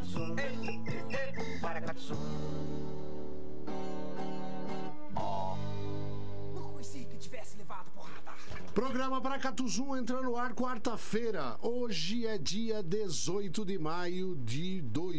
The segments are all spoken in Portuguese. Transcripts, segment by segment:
Paracatu, Paracatu. Programa Paracatu Zoom entrando no ar quarta-feira. Hoje é dia 18 de maio de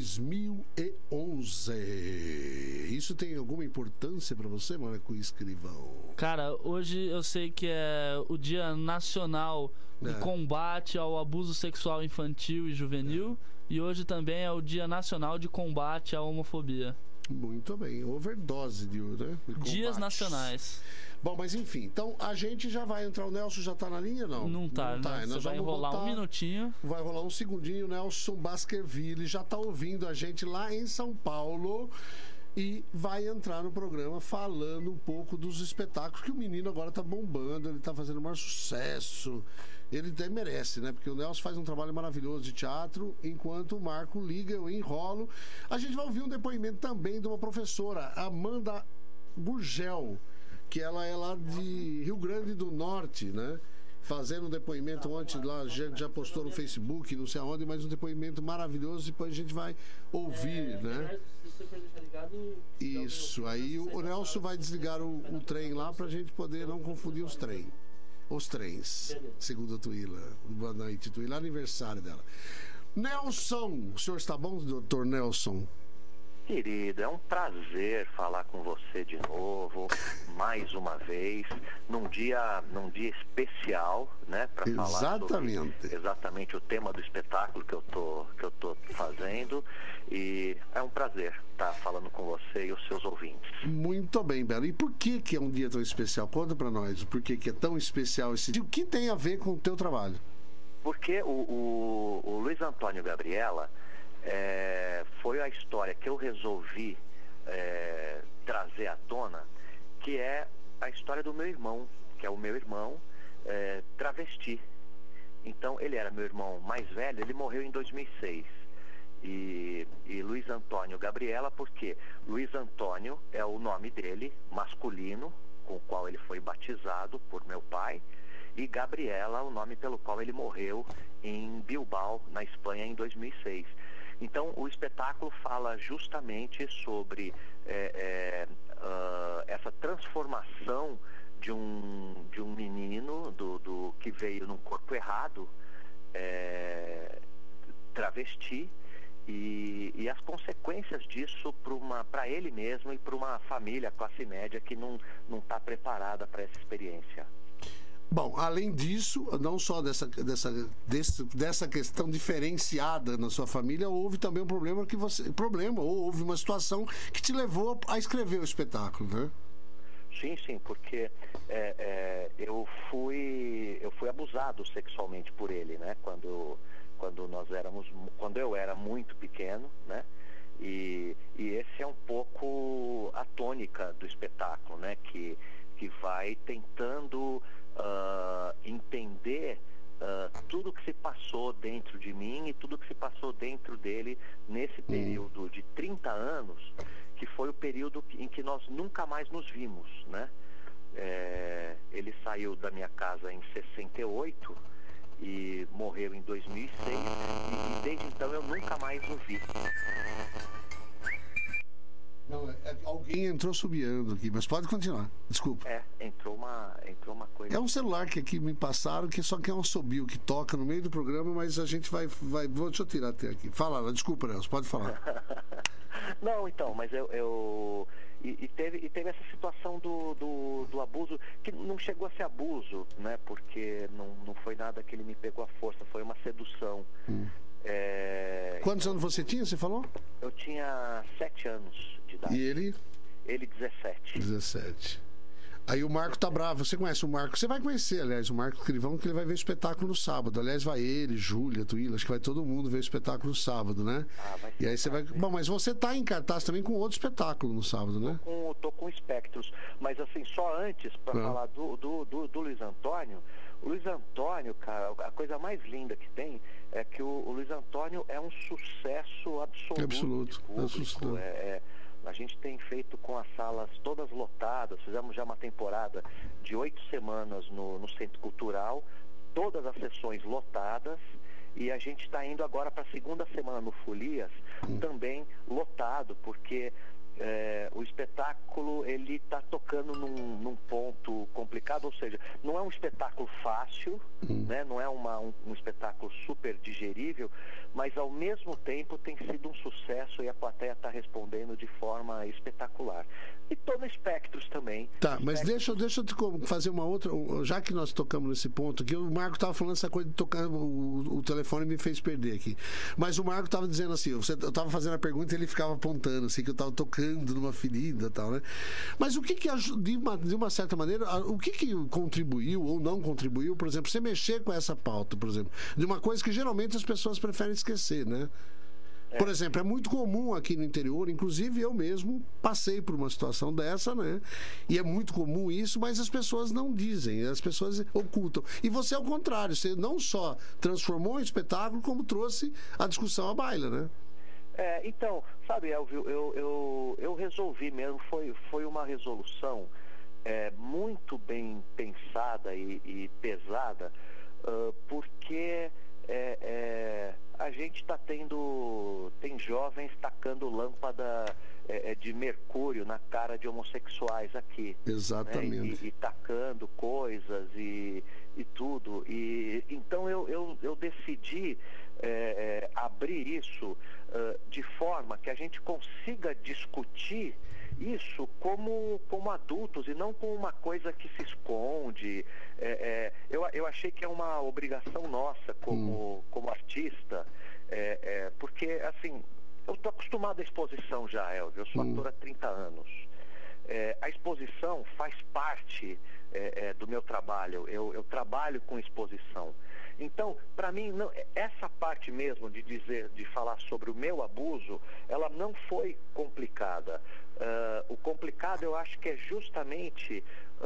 2011. Isso tem alguma importância pra você, Marco Escrivão? Cara, hoje eu sei que é o Dia Nacional de Combate ao Abuso Sexual Infantil e Juvenil. E hoje também é o Dia Nacional de Combate à Homofobia. Muito bem, overdose de Dias nacionais. Bom, mas enfim, então a gente já vai entrar. O Nelson já tá na linha, não? Não tá, né? Você vai enrolar um minutinho. Vai rolar um segundinho. O Nelson Baskerville já tá ouvindo a gente lá em São Paulo e vai entrar no programa falando um pouco dos espetáculos que o menino agora tá bombando, ele tá fazendo o maior sucesso. Ele até merece, né? Porque o Nelson faz um trabalho maravilhoso de teatro, enquanto o Marco liga, eu enrolo. A gente vai ouvir um depoimento também de uma professora, Amanda Gurgel, que ela é lá de Rio Grande do Norte, né? Fazendo um depoimento ontem lá, a gente já postou no Facebook, não sei aonde, mas um depoimento maravilhoso, depois a gente vai ouvir, né? Isso, aí o Nelson vai desligar o trem lá pra gente poder não confundir os trens. Os trens, segundo a Tuíla. Boa noite, Tuíla, aniversário dela. Nelson, o senhor está bom, doutor Nelson? Querido, é um prazer falar com você de novo, mais uma vez, num dia especial, né, para falar sobre exatamente o tema do espetáculo que eu tô fazendo, e é um prazer estar falando com você e os seus ouvintes. Muito bem, Bela. E por que é um dia tão especial? Conta para nós, por que é tão especial esse dia? O que tem a ver com o teu trabalho? Porque o Luiz Antônio Gabriela foi a história que eu resolvi trazer à tona, que é a história do meu irmão, que é o meu irmão travesti. Então, ele era meu irmão mais velho, ele morreu em 2006. E Luiz Antônio Gabriela, porque Luiz Antônio é o nome dele, masculino, com o qual ele foi batizado por meu pai, e Gabriela, o nome pelo qual ele morreu em Bilbao, na Espanha, em 2006. Então, o espetáculo fala justamente sobre essa transformação de um menino que veio num corpo errado, travesti, e as consequências disso para ele mesmo e para uma família classe média que não está preparada para essa experiência. Bom, além disso, não só dessa questão diferenciada na sua família, houve também um problema ou houve uma situação que te levou a escrever o espetáculo, né? Sim, porque eu fui abusado sexualmente por ele, né? Quando eu era muito pequeno, né? E esse é um pouco a tônica do espetáculo, né? Que vai tentando entender tudo que se passou dentro de mim e tudo que se passou dentro dele nesse período de 30 anos, que foi o período em que nós nunca mais nos vimos, né? Ele saiu da minha casa em 68 e morreu em 2006 e desde então eu nunca mais o vi. Não, alguém entrou subiando aqui, mas pode continuar, desculpa. Entrou uma coisa. É um celular que aqui me passaram, que só que é um assobio que toca no meio do programa, mas a gente vai deixa eu tirar até aqui. Fala, desculpa, Nelson, pode falar. Não, então, mas teve essa situação do abuso, que não chegou a ser abuso, né, porque não foi nada que ele me pegou à força, foi uma sedução. Quantos anos você tinha, você falou? Eu tinha 7 anos de idade. E ele? Ele 17. Aí o Marco tá bravo. Você conhece o Marco? Você vai conhecer, aliás, o Marco Escrivão, que ele vai ver o espetáculo no sábado. Aliás, vai ele, Júlia, Tuíla, acho que vai todo mundo ver o espetáculo no sábado, né? E aí você vai... Bom, mas você tá em cartaz também com outro espetáculo no sábado, né? Tô com Espectros. Mas assim, só antes, para falar do Luiz Antônio. O Luiz Antônio, cara, a coisa mais linda que tem é que o Luiz Antônio é um sucesso absoluto. Público. A gente tem feito com as salas todas lotadas, fizemos já uma temporada de 8 semanas no Centro Cultural, todas as sessões lotadas, e a gente está indo agora para a segunda semana no Folias, também lotado, porque o espetáculo ele está tocando num ponto complicado, ou seja, não é um espetáculo fácil, né? Não é um espetáculo super digerível, mas ao mesmo tempo tem sido um sucesso e a plateia está respondendo de forma espetacular. E tô no Espectros também. Tá, mas deixa eu te fazer uma outra, já que nós tocamos nesse ponto aqui, o Marco estava falando essa coisa de tocar, o telefone me fez perder aqui, mas o Marco estava dizendo assim, eu estava fazendo a pergunta e ele ficava apontando assim, que eu estava tocando numa ferida e tal, né? Mas o que de uma certa maneira, o que contribuiu ou não contribuiu, por exemplo, você mexer com essa pauta, por exemplo, de uma coisa que geralmente as pessoas preferem esquecer, né? Por exemplo, é muito comum aqui no interior, inclusive eu mesmo passei por uma situação dessa, né? E é muito comum isso, mas as pessoas não dizem, as pessoas ocultam. E você, ao contrário, você não só transformou em espetáculo, como trouxe a discussão à baila, né? Então, sabe, Elvio, eu resolvi mesmo, foi uma resolução muito bem pensada e pesada, porque a gente tem jovens tacando lâmpada de mercúrio na cara de homossexuais aqui. Exatamente. Né? E tacando coisas e tudo. E então eu decidi abrir isso de forma que a gente consiga discutir isso como adultos e não como uma coisa que se esconde. Eu achei que é uma obrigação nossa como artista, porque assim, eu estou acostumado à exposição já, Elvio, eu sou ator há 30 anos. A exposição faz parte do meu trabalho, eu trabalho com exposição. Então, para mim, essa parte mesmo de falar sobre o meu abuso, ela não foi complicada. O complicado, eu acho que é justamente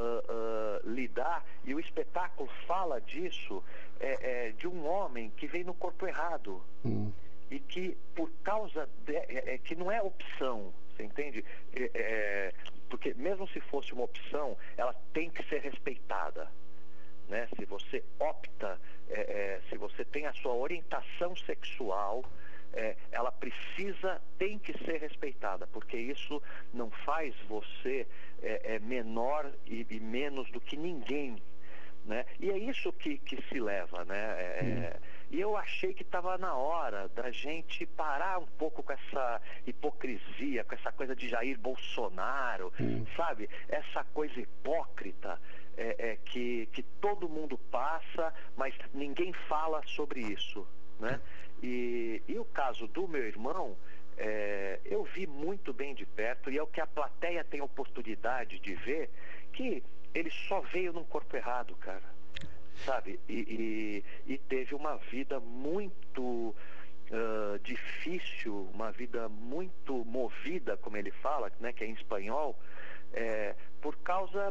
lidar, e o espetáculo fala disso, de um homem que vem no corpo errado. E que, por causa que não é opção, você entende? Porque mesmo se fosse uma opção, ela tem que ser respeitada. Né? Se você opta, se você tem a sua orientação sexual, ela tem que ser respeitada, porque isso não faz você menor e menos do que ninguém, né? E é isso que se leva, né? E eu achei que estava na hora da gente parar um pouco com essa hipocrisia, com essa coisa de Jair Bolsonaro, sabe? Essa coisa hipócrita que todo mundo passa, mas ninguém fala sobre isso, né? E o caso do meu irmão, eu vi muito bem de perto, e é o que a plateia tem oportunidade de ver, que ele só veio num corpo errado, cara, sabe? E teve uma vida muito difícil, uma vida muito movida, como ele fala, né, que é em espanhol, por causa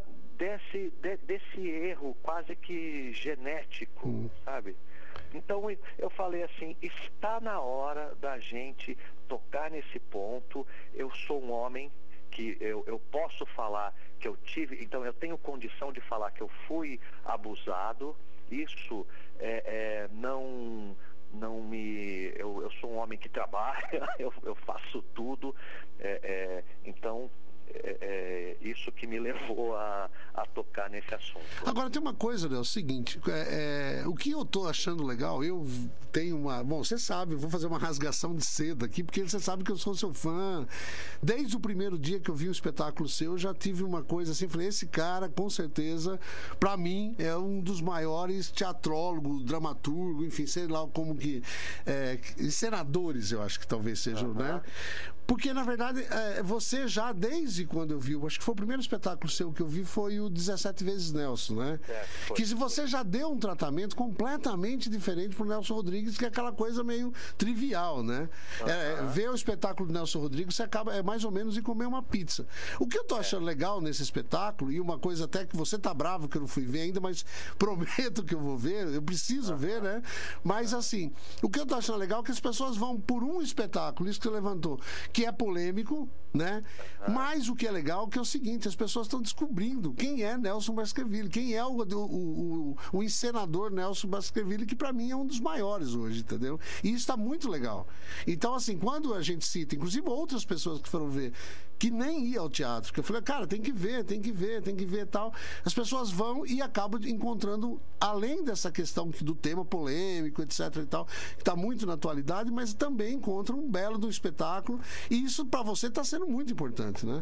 desse erro quase que genético, sabe? Então eu falei assim, está na hora da gente tocar nesse ponto. Eu sou um homem que eu posso falar que eu tive, então eu tenho condição de falar que eu fui abusado. Isso não me... Eu sou um homem que trabalha, eu faço tudo, então... isso que me levou a tocar nesse assunto. Agora tem uma coisa, né, é o seguinte, o que eu tô achando legal, eu tenho bom, você sabe, eu vou fazer uma rasgação de seda aqui, porque você sabe que eu sou seu fã. Desde o primeiro dia que eu vi um espetáculo seu, eu já tive uma coisa assim, falei, esse cara, com certeza, pra mim, é um dos maiores teatrólogos, dramaturgo, enfim, sei lá como que... senadores, eu acho que talvez sejam, né? Porque, na verdade, você já, desde quando eu vi, acho que foi o primeiro espetáculo seu que eu vi, foi o 17 vezes Nelson, né? Que se você já deu um tratamento completamente diferente pro Nelson Rodrigues, que é aquela coisa meio trivial, né? Ver o espetáculo do Nelson Rodrigues, você acaba, mais ou menos, de comer uma pizza. O que eu tô achando legal nesse espetáculo, e uma coisa até que você tá bravo que eu não fui ver ainda, mas prometo que eu vou ver, eu preciso ver, né? Mas, assim, o que eu tô achando legal é que as pessoas vão por um espetáculo, isso que você levantou, que é polêmico, né? Mas o que é legal é que é o seguinte, as pessoas estão descobrindo quem quem é Nelson Baskerville, quem é o encenador Nelson Baskerville, que para mim é um dos maiores hoje, entendeu? E isso está muito legal. Então, assim, quando a gente cita, inclusive outras pessoas que foram ver, que nem ia ao teatro, que eu falei, cara, tem que ver e tal, as pessoas vão e acabam encontrando, além dessa questão do tema polêmico, etc e tal, que está muito na atualidade, mas também encontram um belo do espetáculo, e isso para você está sendo muito importante, né?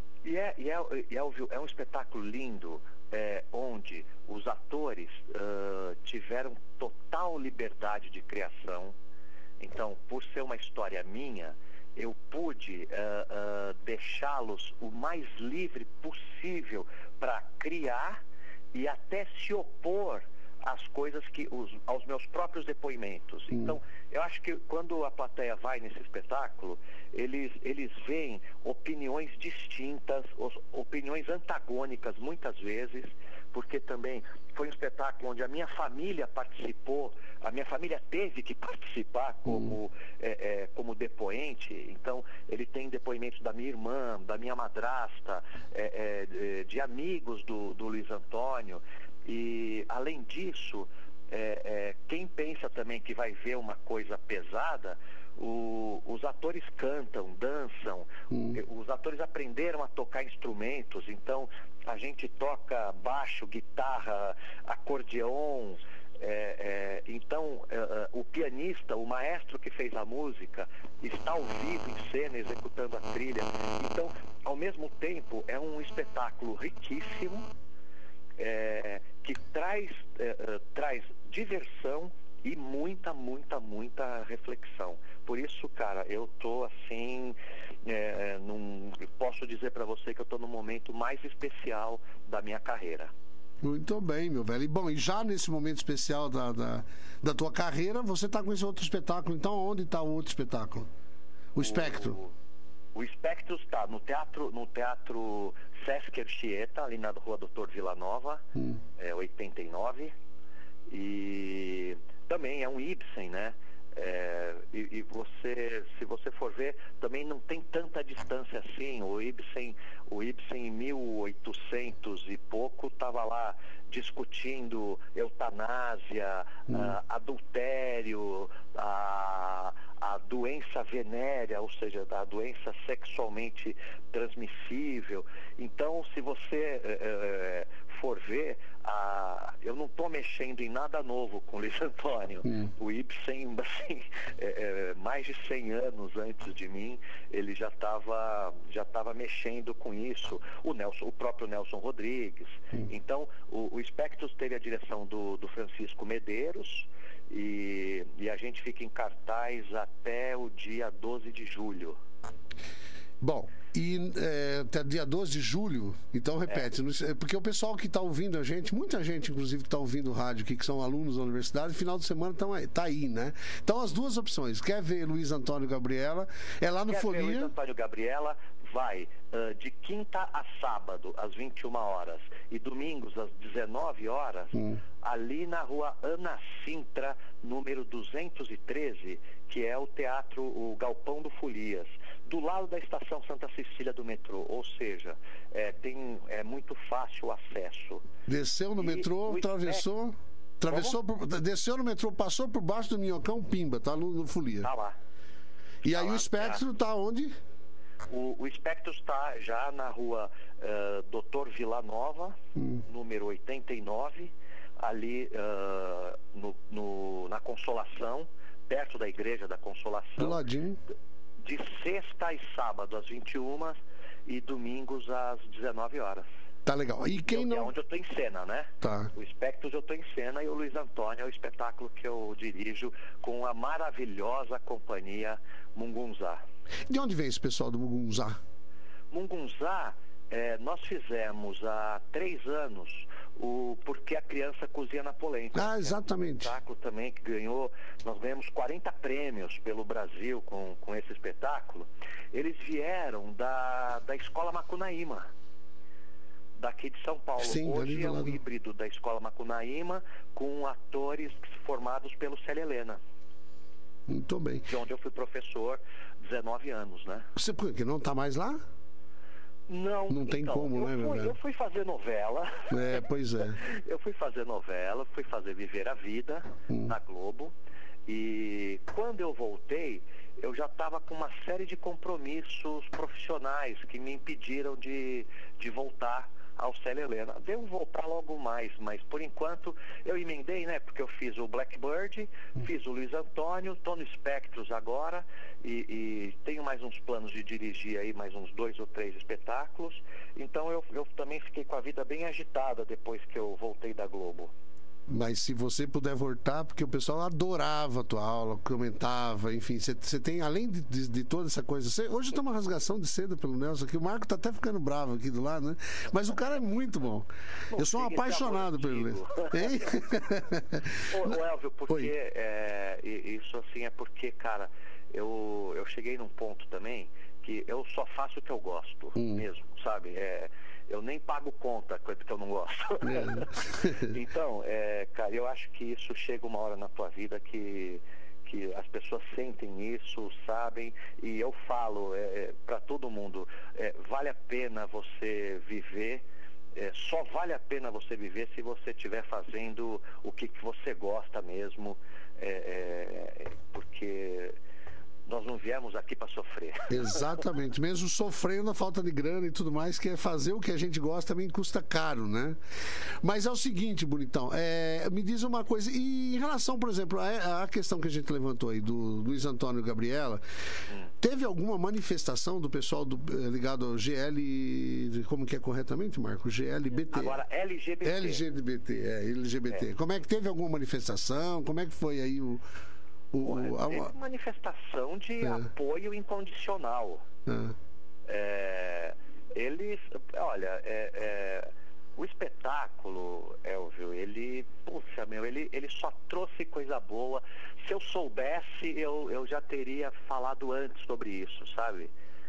É um espetáculo lindo, onde os atores tiveram total liberdade de criação. Então, por ser uma história minha, eu pude deixá-los o mais livre possível para criar e até se opor às coisas aos meus próprios depoimentos. Então, eu acho que quando a plateia vai nesse espetáculo, eles veem opiniões distintas, opiniões antagônicas muitas vezes, porque também foi um espetáculo onde a minha família participou, a minha família teve que participar como depoente. Então, ele tem depoimentos da minha irmã, da minha madrasta, de amigos do Luiz Antônio. E, além disso, quem pensa também que vai ver uma coisa pesada, os atores cantam, dançam, os atores aprenderam a tocar instrumentos, então a gente toca baixo, guitarra, acordeon, então o pianista, o maestro que fez a música, está ao vivo em cena executando a trilha. Então, ao mesmo tempo, é um espetáculo riquíssimo, que traz diversão e muita reflexão. Por isso, cara, eu tô assim, posso dizer para você que eu tô no momento mais especial da minha carreira. Muito bem, meu velho. E bom, e já nesse momento especial da tua carreira, você tá com esse outro espetáculo. Então, onde está o outro espetáculo? O Espectro. O Espectro está no teatro Sesc Anchieta, ali na rua Doutor Villanova, 89. E também é um Ibsen, né? Se você for ver, também não tem tanta distância assim. O Ibsen em 1800 e pouco estava lá discutindo eutanásia, adultério, a doença venérea, ou seja, a doença sexualmente transmissível. Então, se você for ver, eu não estou mexendo em nada novo com o Luiz Antônio. O Ibsen, assim, mais de 100 anos antes de mim, ele já estava mexendo com isso. O próprio Nelson Rodrigues. Então, o Espectros teve a direção do Francisco Medeiros, e a gente fica em cartaz até o dia 12 de julho. Bom, e até dia 12 de julho, então repete, porque o pessoal que está ouvindo a gente, muita gente inclusive que está ouvindo o rádio aqui, que são alunos da universidade, final de semana tá aí, né? Então as duas opções, quer ver Luiz Antônio Gabriela, é lá no Folia. Luiz Antônio Gabriela vai de quinta a sábado às 21 horas e domingos às 19 horas, ali na rua Ana Sintra, número 213, que é o teatro, o Galpão do Folias, do lado da estação Santa Cecília do metrô, ou seja, é muito fácil o acesso. Desceu no metrô, desceu no metrô, passou por baixo do Minhocão, pimba, tá no Folia. Tá lá. E tá aí lá, o Espectro tá onde? O Espectro está já na rua Doutor Villanova, número 89, ali na Consolação, perto da Igreja da Consolação. Do ladinho. De sexta e sábado às 21 e domingos às 19 horas. Tá legal. E quem não... É onde eu tô em cena, né? Tá. O Espectros eu tô em cena e o Luiz Antônio é o espetáculo que eu dirijo com a maravilhosa companhia Mungunzá. De onde vem esse pessoal do Mungunzá? Mungunzá, nós fizemos há 3 anos o Porque a Criança Cozinha na Polenta. Ah, exatamente. Um espetáculo também que nós ganhamos 40 prêmios pelo Brasil com esse espetáculo. Eles vieram da Escola Macunaíma, daqui de São Paulo. Sim, hoje é um híbrido da Escola Macunaíma com atores formados pelo Célia Helena. Muito bem. De onde eu fui professor 19 anos, né? Você por que não está mais lá? Não tem como, né, verdade? Eu fui fazer novela. Pois é. Eu fui fazer novela, fui fazer Viver a Vida na Globo. E quando eu voltei, eu já estava com uma série de compromissos profissionais que me impediram de voltar ao Célia Helena. Devo voltar logo mais, mas por enquanto eu emendei, né? Porque eu fiz o Blackbird, fiz o Luiz Antônio, tô no Espectros agora e tenho mais uns planos de dirigir aí mais uns 2 ou 3 espetáculos. Então eu também fiquei com a vida bem agitada depois que eu voltei da Globo. Mas se você puder voltar, porque o pessoal adorava a tua aula, comentava, enfim, você tem, além de toda essa coisa, hoje tem uma rasgação de seda pelo Nelson aqui, o Marco tá até ficando bravo aqui do lado, né? Mas o cara é muito bom. Eu sou um apaixonado pelo Nelson. Hein? Ô Elvio, porque isso assim é porque, cara, eu cheguei num ponto também que eu só faço o que eu gosto mesmo, sabe? Eu nem pago conta, coisa que eu não gosto. Então, cara, eu acho que isso chega uma hora na tua vida que as pessoas sentem isso, sabem, e eu falo para todo mundo, vale a pena você viver, só vale a pena você viver se você estiver fazendo o que você gosta mesmo, porque nós não viemos aqui para sofrer. Exatamente, mesmo sofrendo a falta de grana e tudo mais, que é fazer o que a gente gosta também custa caro, né? Mas é o seguinte, bonitão, me diz uma coisa, e em relação, por exemplo, a questão que a gente levantou aí do Luiz Antônio e Gabriela, teve alguma manifestação do pessoal ligado ao GL, como que é corretamente, Marco? GLBT. Agora, LGBT. LGBT. Como é que teve alguma manifestação? Como é que foi aí teve manifestação de apoio incondicional. Eles, olha, o espetáculo, Elvio, ele só trouxe coisa boa. Se eu soubesse, eu já teria falado antes sobre isso, sabe?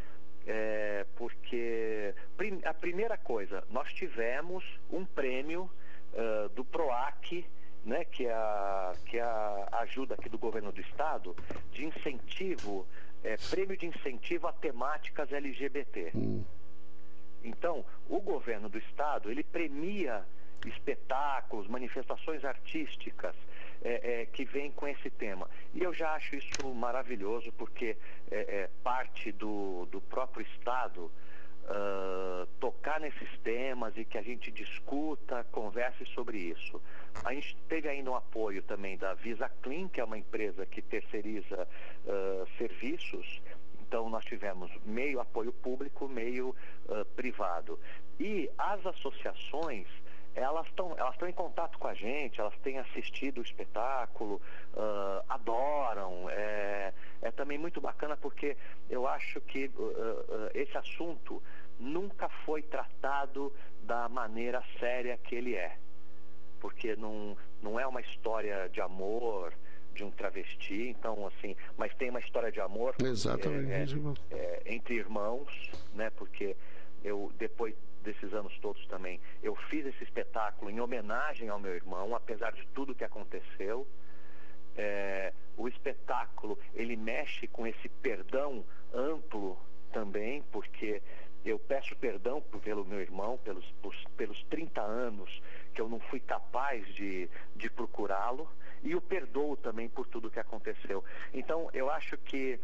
Porque a primeira coisa, nós tivemos um prêmio do PROAC, né, que é a ajuda aqui do governo do estado, de incentivo, prêmio de incentivo a temáticas LGBT. Então, o governo do estado, ele premia espetáculos, manifestações artísticas que vêm com esse tema. E eu já acho isso maravilhoso, porque parte do próprio estado tocar nesses temas e que a gente discuta, converse sobre isso. A gente teve ainda um apoio também da Visa Clean, que é uma empresa que terceiriza serviços. Então nós tivemos meio apoio público, meio privado. E as associações, elas estão em contato com a gente, elas têm assistido o espetáculo, adoram. É também muito bacana, porque eu acho que esse assunto nunca foi tratado da maneira séria que ele é. Porque não é uma história de amor de um travesti, então assim, mas tem uma história de amor. Exatamente. Entre irmãos, né? Porque eu, depois desses anos todos também, eu fiz esse espetáculo em homenagem ao meu irmão, apesar de tudo que aconteceu. O espetáculo, ele mexe com esse perdão amplo também, porque eu peço perdão pelo meu irmão, pelos 30 anos que eu não fui capaz de procurá-lo, e o perdoo também por tudo que aconteceu. Então, eu acho que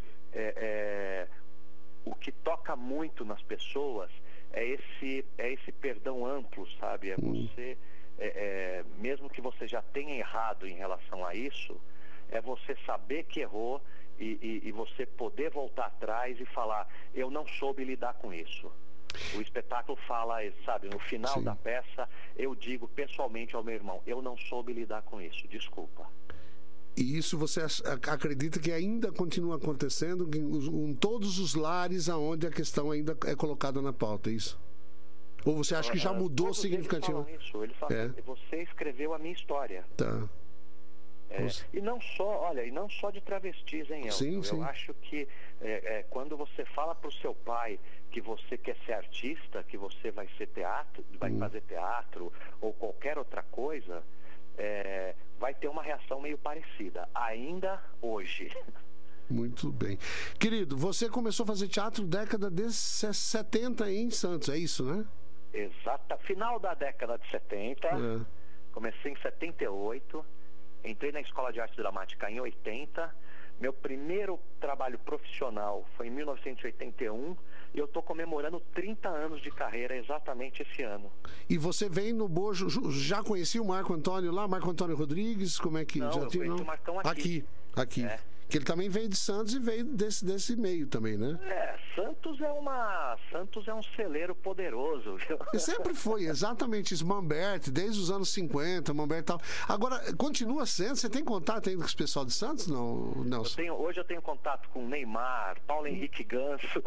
o que toca muito nas pessoas é esse perdão amplo, sabe? É você, mesmo que você já tenha errado em relação a isso, é você saber que errou e você poder voltar atrás e falar, eu não soube lidar com isso. O espetáculo fala, sabe, no final Sim. da peça, eu digo pessoalmente ao meu irmão, eu não soube lidar com isso, desculpa. E isso você acredita que ainda continua acontecendo em todos os lares onde a questão ainda é colocada na pauta, é isso? Ou você acha que já mudou significativamente? Eles falam, você escreveu a minha história. Tá. E não só de travestis, hein, Elton? Sim. Eu acho que quando você fala para o seu pai que você quer ser artista, que você vai ser vai fazer teatro ou qualquer outra coisa, vai ter uma reação meio parecida, ainda hoje. Muito bem. Querido, você começou a fazer teatro década de 70 em Santos, é isso, né? Exata. Final da década de 70. Comecei em 78. Entrei na Escola de Arte Dramática em 80. Meu primeiro trabalho profissional foi em 1981. E eu estou comemorando 30 anos de carreira exatamente esse ano. E você vem no Bojo, já conhecia o Marco Antônio lá? Marco Antônio Rodrigues? Como é que... Não, já eu conheci o Marcão aqui. Aqui. É. Que ele também veio de Santos e veio desse meio também, né? Santos é um celeiro poderoso, viu? E sempre foi, exatamente isso. Mamberti, desde os anos 50, Mamberti e tal. Agora, continua sendo? Você tem contato ainda com os pessoal de Santos? Não, Nelson? Hoje eu tenho contato com Neymar, Paulo Henrique Ganso.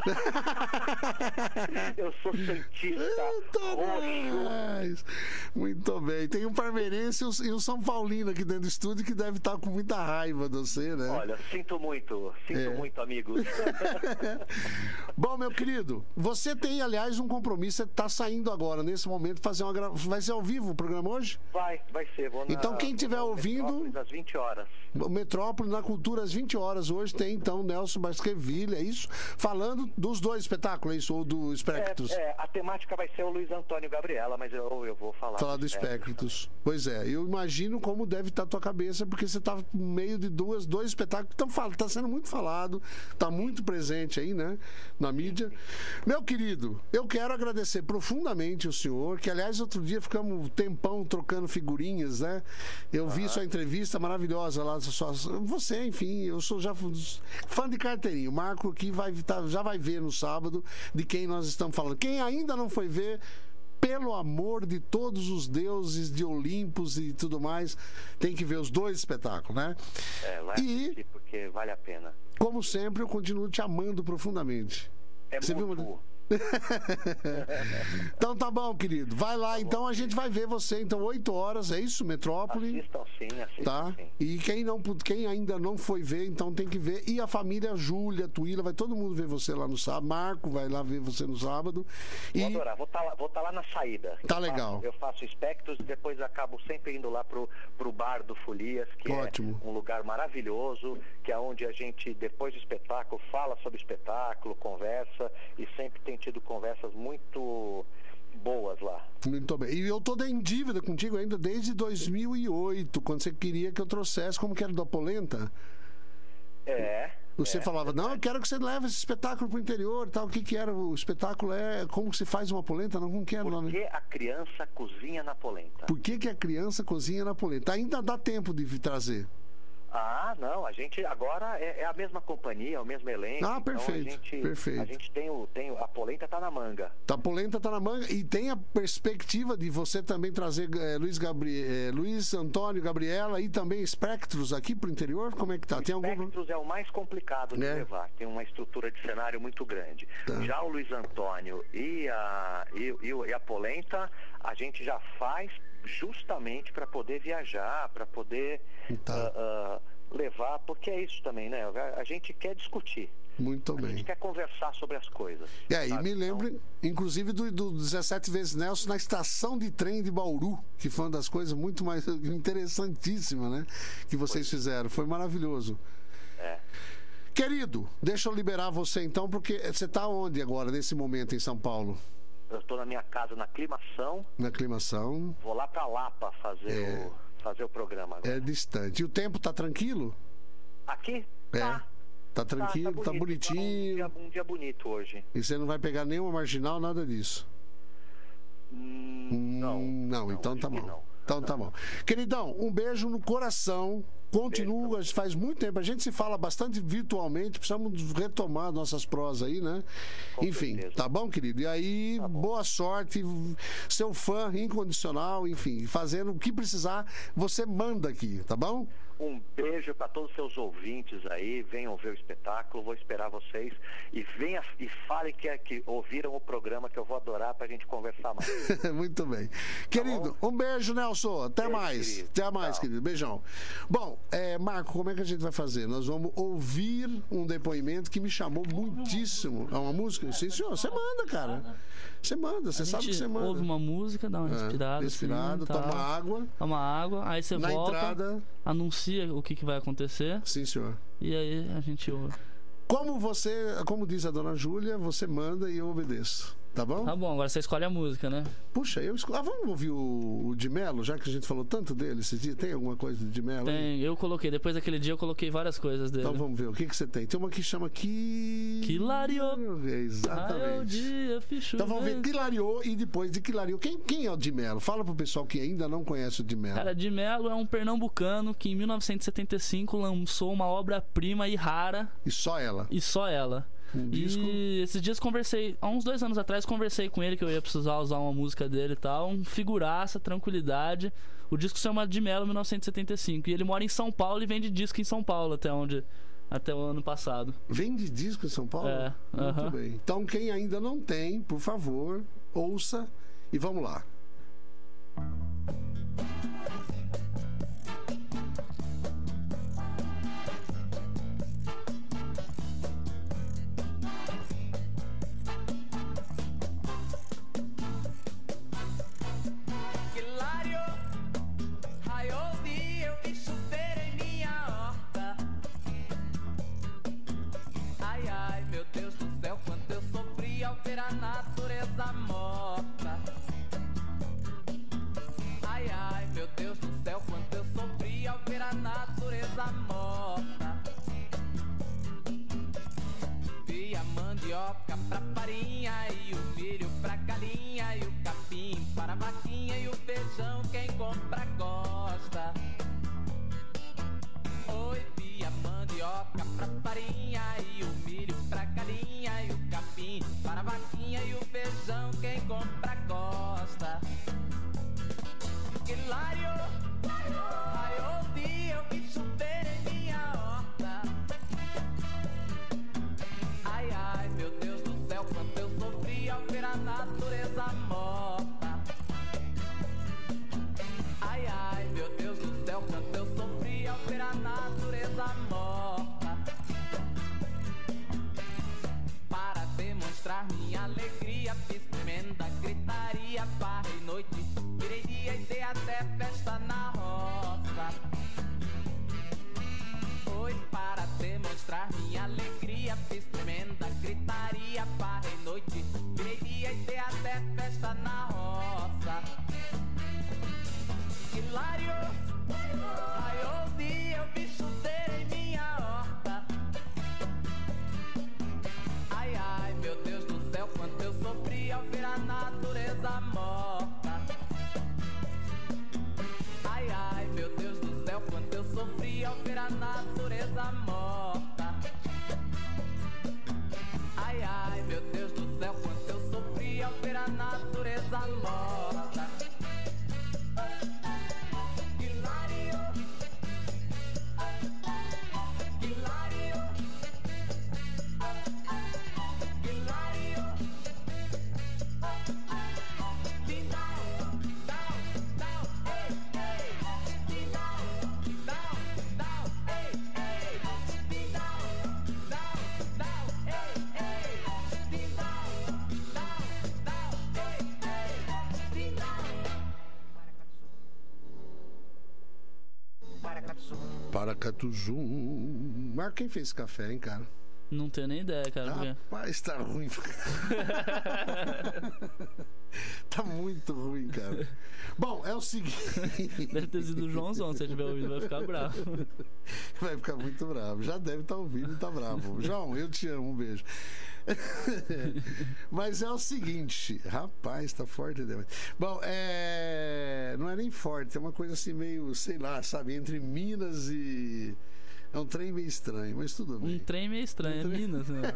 Eu sou santista roxo. Muito bem. Tem um parmeirense e um São Paulino aqui dentro do estúdio que deve estar com muita raiva de você, né? Olha, sinto muito, amigos. Bom, meu querido, você tem, aliás, um compromisso. Você está saindo agora, nesse momento, fazer uma vai ser ao vivo o programa hoje? Vai ser. Então, quem estiver ouvindo... às 20 horas. O Metrópole, na Cultura, às 20 horas. Hoje tem, então, Nelson Baskerville, é isso? Falando dos dois espetáculos, é isso? Ou do Espectros? A temática vai ser o Luiz Antônio Gabriela, mas eu vou falar do Espectros. Pois é, eu imagino como deve estar a tua cabeça, porque você está no meio de dois espetáculos que está sendo muito falado, está muito presente aí, né, na mídia. Meu querido, eu quero agradecer profundamente o senhor, que aliás outro dia ficamos um tempão trocando figurinhas, né? Eu vi sua entrevista maravilhosa lá, você, enfim, eu sou já fã de carteirinha. O Marco aqui já vai ver no sábado de quem nós estamos falando. Quem ainda não foi ver, pelo amor de todos os deuses de Olimpos e tudo mais, tem que ver os dois espetáculos, né? Vai assistir porque vale a pena. Como sempre, eu continuo te amando profundamente. Você viu? Então tá bom, querido. Vai lá, então a gente vai ver você. Então, 8 horas, é isso, Metrópole? Assistam tá? Sim. E quem ainda não foi ver, então tem que ver. E a família Júlia, Tuíla, vai todo mundo ver você lá no sábado. Marco vai lá ver você no sábado. Vou adorar, vou estar lá na saída. Tá legal. Eu faço Espectros e depois acabo sempre indo lá pro Bar do Folias, que Ótimo. É um lugar maravilhoso, que é onde a gente, depois do espetáculo, fala sobre o espetáculo, conversa, e sempre tem tido conversas muito boas lá. Muito bem. E eu tô em dívida contigo ainda desde 2008, quando você queria que eu trouxesse, como que era, do Apolenta? Você falava, não, eu quero que você leve esse espetáculo pro interior, tal. O que era o espetáculo? Como se faz uma polenta? Não, como que era? Por que a criança cozinha na polenta? Por que a criança cozinha na polenta? Ainda dá tempo de trazer. Não, a gente agora é a mesma companhia, é o mesmo elenco. Perfeito, então perfeito. A gente tem a polenta tá na manga. A polenta tá na manga e tem a perspectiva de você também trazer Luiz Antônio, Gabriela e também Espectros aqui pro interior? Como é que tá? Tem Espectros é o mais complicado de levar, tem uma estrutura de cenário muito grande. Tá. Já o Luiz Antônio e a polenta, a gente já faz justamente para poder viajar, para poder levar, porque é isso também, né? A gente quer discutir. Muito bem. A gente quer conversar sobre as coisas. E me lembro, inclusive, do 17 vezes Nelson na estação de trem de Bauru, que foi uma das coisas muito mais interessantíssimas, né? Que vocês fizeram. Foi maravilhoso. Querido, deixa eu liberar você então, porque você está onde agora, nesse momento, em São Paulo? Eu estou na minha casa, na Aclimação. Na Aclimação. Vou lá para Lapa fazer o programa agora. É distante. E o tempo tá tranquilo? Aqui? Tá tranquilo, tá bonitinho. Um dia bonito hoje. E você não vai pegar nenhuma marginal, nada disso? Não, então tá bom. Então tá bom. Queridão, um beijo no coração. Continua, faz muito tempo. A gente se fala bastante virtualmente. Precisamos retomar nossas prosas aí, né? Enfim, tá bom, querido? E aí, boa sorte. Seu fã incondicional, enfim, fazendo o que precisar, você manda aqui, tá bom? Um beijo para todos os seus ouvintes aí. Venham ver o espetáculo. Vou esperar vocês. E falem que ouviram o programa, que eu vou adorar pra gente conversar mais. Muito bem. Querido, um beijo, Nelson. Até mais. Querido. Até mais, querido. Beijão. Bom, Marco, como é que a gente vai fazer? Nós vamos ouvir um depoimento que me chamou muitíssimo. É uma música? Sim, senhor. Você manda, cara. Você manda, você sabe que você manda. Ouve uma música, dá uma respirada. Respirada, assim, toma água. Toma água, aí você volta, entrada, anuncia o que vai acontecer. Sim, senhor. E aí a gente ouve. Como diz a dona Júlia, você manda e eu obedeço. Tá bom? Tá bom, agora você escolhe a música, né? Puxa, eu escolho. Vamos ouvir o Di Mello, já que a gente falou tanto dele esse dia. Tem alguma coisa do Di Mello? Tem, eu coloquei, depois daquele dia eu coloquei várias coisas dele. Então vamos ver, o que você tem? Tem uma que chama Quilario. Exatamente. Então vamos ver Quilario e depois de Quilario. Quem é o Di Mello? Fala pro pessoal que ainda não conhece o Di Mello. Cara, Di Mello é um pernambucano que em 1975 lançou uma obra-prima e rara. E só ela. Um disco. E esses dias conversei, há uns 2 anos atrás, conversei com ele que eu ia precisar usar uma música dele e tal. Figuraça, tranquilidade. O disco se chama Di Mello 1975. E ele mora em São Paulo e vende disco em São Paulo até o ano passado. Vende disco em São Paulo? É. Muito bem. Então quem ainda não tem, por favor, ouça e vamos lá. Ver a natureza morta. Ai, ai, meu Deus do céu, quanto eu sofri ao ver a natureza morta. Vi a mandioca pra farinha e o milho pra galinha e o capim para a vaquinha e o feijão quem compra gosta. Oi, vi a mandioca pra farinha e o milho pra galinha e o capim para a vaquinha e o feijão quem compra gosta. Hilário, raiou o dia, eu vi chover em minha horta. Ai, ai, meu Deus do céu, quanto eu sofri ao ver a natureza morta. Ai, ai, meu Deus do céu, quanto eu sofri ao ver a natureza morta. Para demonstrar minha alegria, fiz tremenda gritaria, farra e noite, virei dia e dei até festa na roça. Foi para demonstrar minha alegria, fiz tremenda gritaria, farra e noite, virei dia e dei até festa na roça. Hilário, raiou o dia, eu vi chover em minha horta. Ai, ai, meu Deus do céu, quanto eu sofri ao ver a natureza morta. Ai, ai, meu Deus do céu, quanto eu sofri ao ver a natureza morta. Ai, ai, meu Deus do céu, quanto eu sofri ao ver a natureza morta. Paracatuzum. Mas quem fez esse café, hein, cara? Não tenho nem ideia, cara. Rapaz, tá ruim. Tá muito ruim, cara. Bom, é o seguinte. Deve ter sido o Joãozão, se ele tiver ouvido, vai ficar bravo. Vai ficar muito bravo. Já deve estar ouvindo e tá bravo. João, eu te amo, um beijo. Mas é o seguinte, rapaz, tá forte demais. Bom, não é nem forte, é uma coisa assim meio, sei lá, sabe, entre Minas e... É um trem meio estranho, mas tudo bem. Um trem meio estranho, é Minas, né?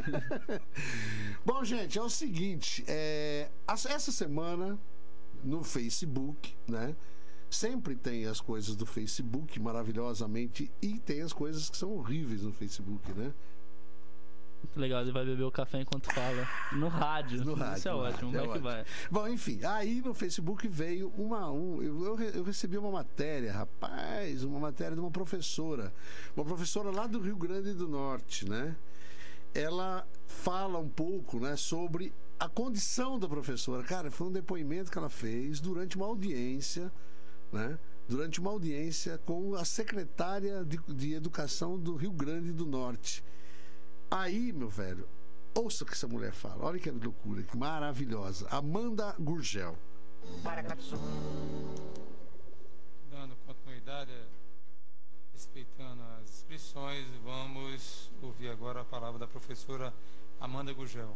Bom, gente, é o seguinte, essa semana no Facebook, né? Sempre tem as coisas do Facebook maravilhosamente e tem as coisas que são horríveis no Facebook, né? Muito legal, ele vai beber o café enquanto fala. No rádio. No rádio. Isso é ótimo, como é que vai? Bom, enfim, aí no Facebook veio eu recebi uma matéria, rapaz, uma matéria de uma professora lá do Rio Grande do Norte, né? Ela fala um pouco, né, sobre a condição da professora. Cara, foi um depoimento que ela fez durante uma audiência, né, durante uma audiência com a secretária de Educação do Rio Grande do Norte. Aí, meu velho, ouça o que essa mulher fala. Olha que loucura, que maravilhosa. Amanda Gurgel. Dando continuidade, respeitando as inscrições, vamos ouvir agora a palavra da professora Amanda Gurgel.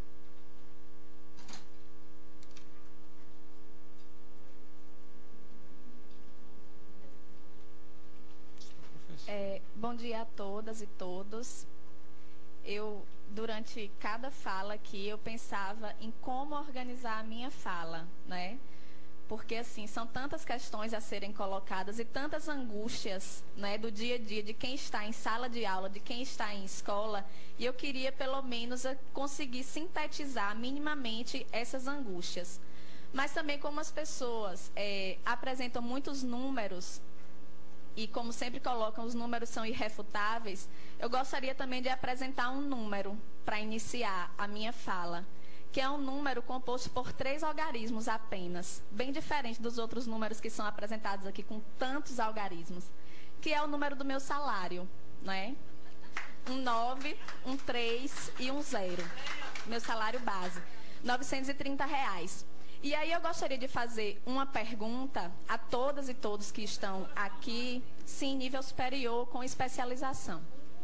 Bom dia a todas e todos. Durante cada fala aqui, eu pensava em como organizar a minha fala, né? Porque, assim, são tantas questões a serem colocadas e tantas angústias, né, do dia a dia, de quem está em sala de aula, de quem está em escola, e eu queria, pelo menos, conseguir sintetizar minimamente essas angústias. Mas também, como as pessoas apresentam muitos números, e como sempre colocam, os números são irrefutáveis, eu gostaria também de apresentar um número para iniciar a minha fala, que é um número composto por 3 algarismos apenas, bem diferente dos outros números que são apresentados aqui com tantos algarismos, que é o número do meu salário, né? Um 9, um 3 e um 0. Meu salário base, R$930. E aí eu gostaria de fazer uma pergunta a todas e todos que estão aqui, sim, nível superior, com especialização.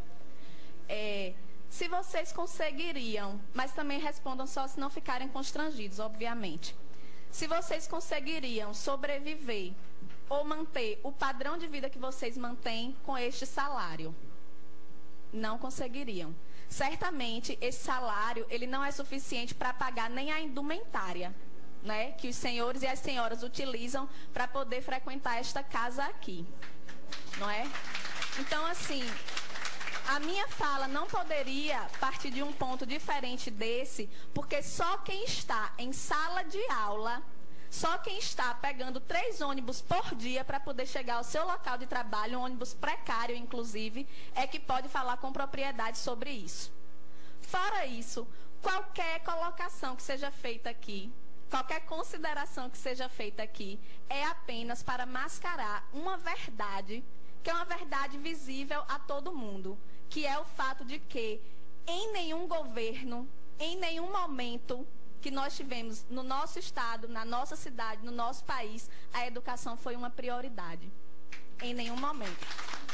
Se vocês conseguiriam, mas também respondam só se não ficarem constrangidos, obviamente. Se vocês conseguiriam sobreviver ou manter o padrão de vida que vocês mantêm com este salário? Não conseguiriam. Certamente, esse salário, ele não é suficiente para pagar nem a indumentária, né, que os senhores e as senhoras utilizam para poder frequentar esta casa aqui, não é? Então, assim, a minha fala não poderia partir de um ponto diferente desse, porque só quem está em sala de aula, só quem está pegando 3 ônibus por dia para poder chegar ao seu local de trabalho, um ônibus precário, inclusive, é que pode falar com propriedade sobre isso. Fora isso, qualquer colocação que seja feita aqui, qualquer consideração que seja feita aqui é apenas para mascarar uma verdade, que é uma verdade visível a todo mundo, que é o fato de que em nenhum governo, em nenhum momento que nós tivemos no nosso estado, na nossa cidade, no nosso país, a educação foi uma prioridade. Em nenhum momento.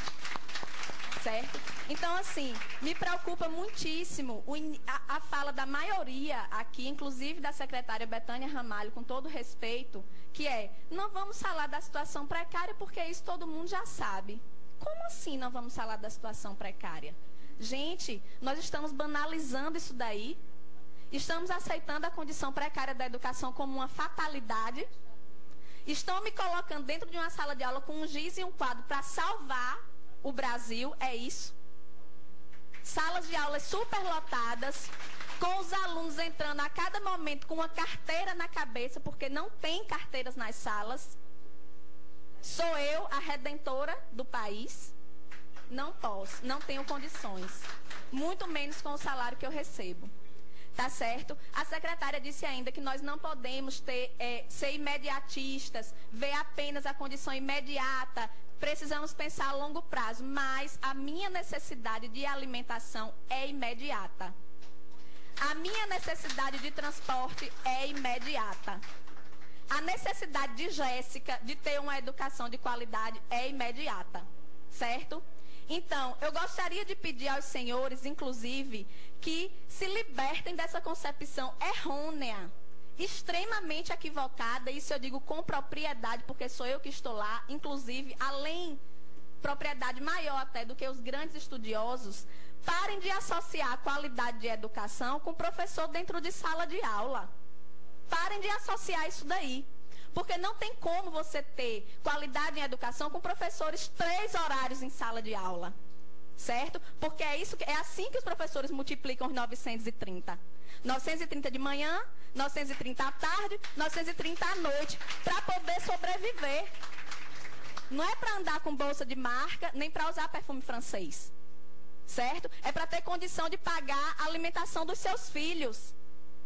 Certo? Então, assim, me preocupa muitíssimo a fala da maioria aqui, inclusive da secretária Betânia Ramalho, com todo respeito, que é, não vamos falar da situação precária porque isso todo mundo já sabe. Como assim não vamos falar da situação precária? Gente, nós estamos banalizando isso daí, estamos aceitando a condição precária da educação como uma fatalidade, estão me colocando dentro de uma sala de aula com um giz e um quadro para salvar o Brasil, é isso. Salas de aulas superlotadas, com os alunos entrando a cada momento com uma carteira na cabeça, porque não tem carteiras nas salas. Sou eu a redentora do país? Não posso, não tenho condições. Muito menos com o salário que eu recebo. Tá certo? A secretária disse ainda que nós não podemos ser imediatistas, ver apenas a condição imediata, precisamos pensar a longo prazo, mas a minha necessidade de alimentação é imediata. A minha necessidade de transporte é imediata. A necessidade de Jéssica de ter uma educação de qualidade é imediata, certo? Então, eu gostaria de pedir aos senhores, inclusive, que se libertem dessa concepção errônea, extremamente equivocada, isso eu digo com propriedade, porque sou eu que estou lá, inclusive, além, propriedade maior até do que os grandes estudiosos, parem de associar a qualidade de educação com professor dentro de sala de aula. Parem de associar isso daí. Porque não tem como você ter qualidade em educação com professores 3 horários em sala de aula. Certo? Porque é assim que os professores multiplicam os 930. 930 de manhã, 930 à tarde, 930 à noite, para poder sobreviver. Não é para andar com bolsa de marca, nem para usar perfume francês. Certo? É para ter condição de pagar a alimentação dos seus filhos.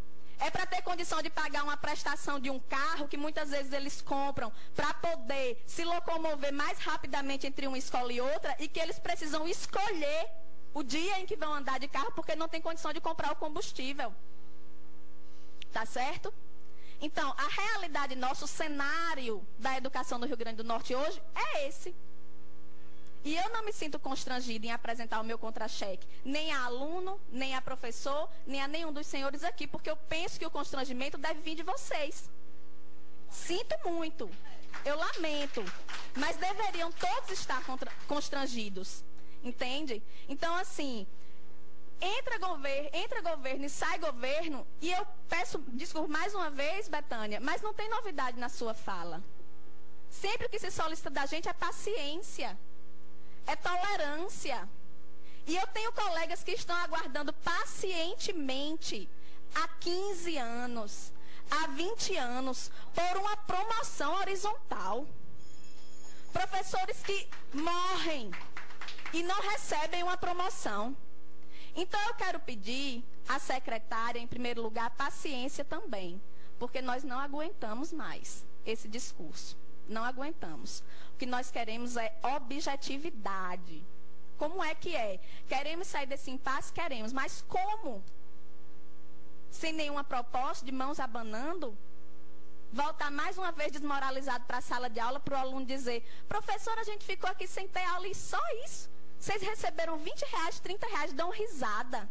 É para ter condição de pagar uma prestação de um carro que muitas vezes eles compram para poder se locomover mais rapidamente entre uma escola e outra e que eles precisam escolher o dia em que vão andar de carro porque não tem condição de comprar o combustível. Tá certo? Então, a realidade nossa, o cenário da educação no Rio Grande do Norte hoje é esse. E eu não me sinto constrangida em apresentar o meu contra-cheque, nem a aluno, nem a professor, nem a nenhum dos senhores aqui, porque eu penso que o constrangimento deve vir de vocês. Sinto muito, eu lamento, mas deveriam todos estar constrangidos, entende? Então, assim, entra governo e sai governo, e eu peço desculpa mais uma vez, Betânia, mas não tem novidade na sua fala. Sempre que se solicita da gente é paciência. É tolerância. E eu tenho colegas que estão aguardando pacientemente há 15 anos, há 20 anos, por uma promoção horizontal. Professores que morrem e não recebem uma promoção. Então eu quero pedir à secretária, em primeiro lugar, paciência também, porque nós não aguentamos mais esse discurso. Não aguentamos. O que nós queremos é objetividade. Como é que é? Queremos sair desse impasse? Queremos. Mas como? Sem nenhuma proposta, de mãos abanando? Voltar mais uma vez desmoralizado para a sala de aula, para o aluno dizer: professora, a gente ficou aqui sem ter aula e só isso. Vocês receberam R$20, R$30, dão risada.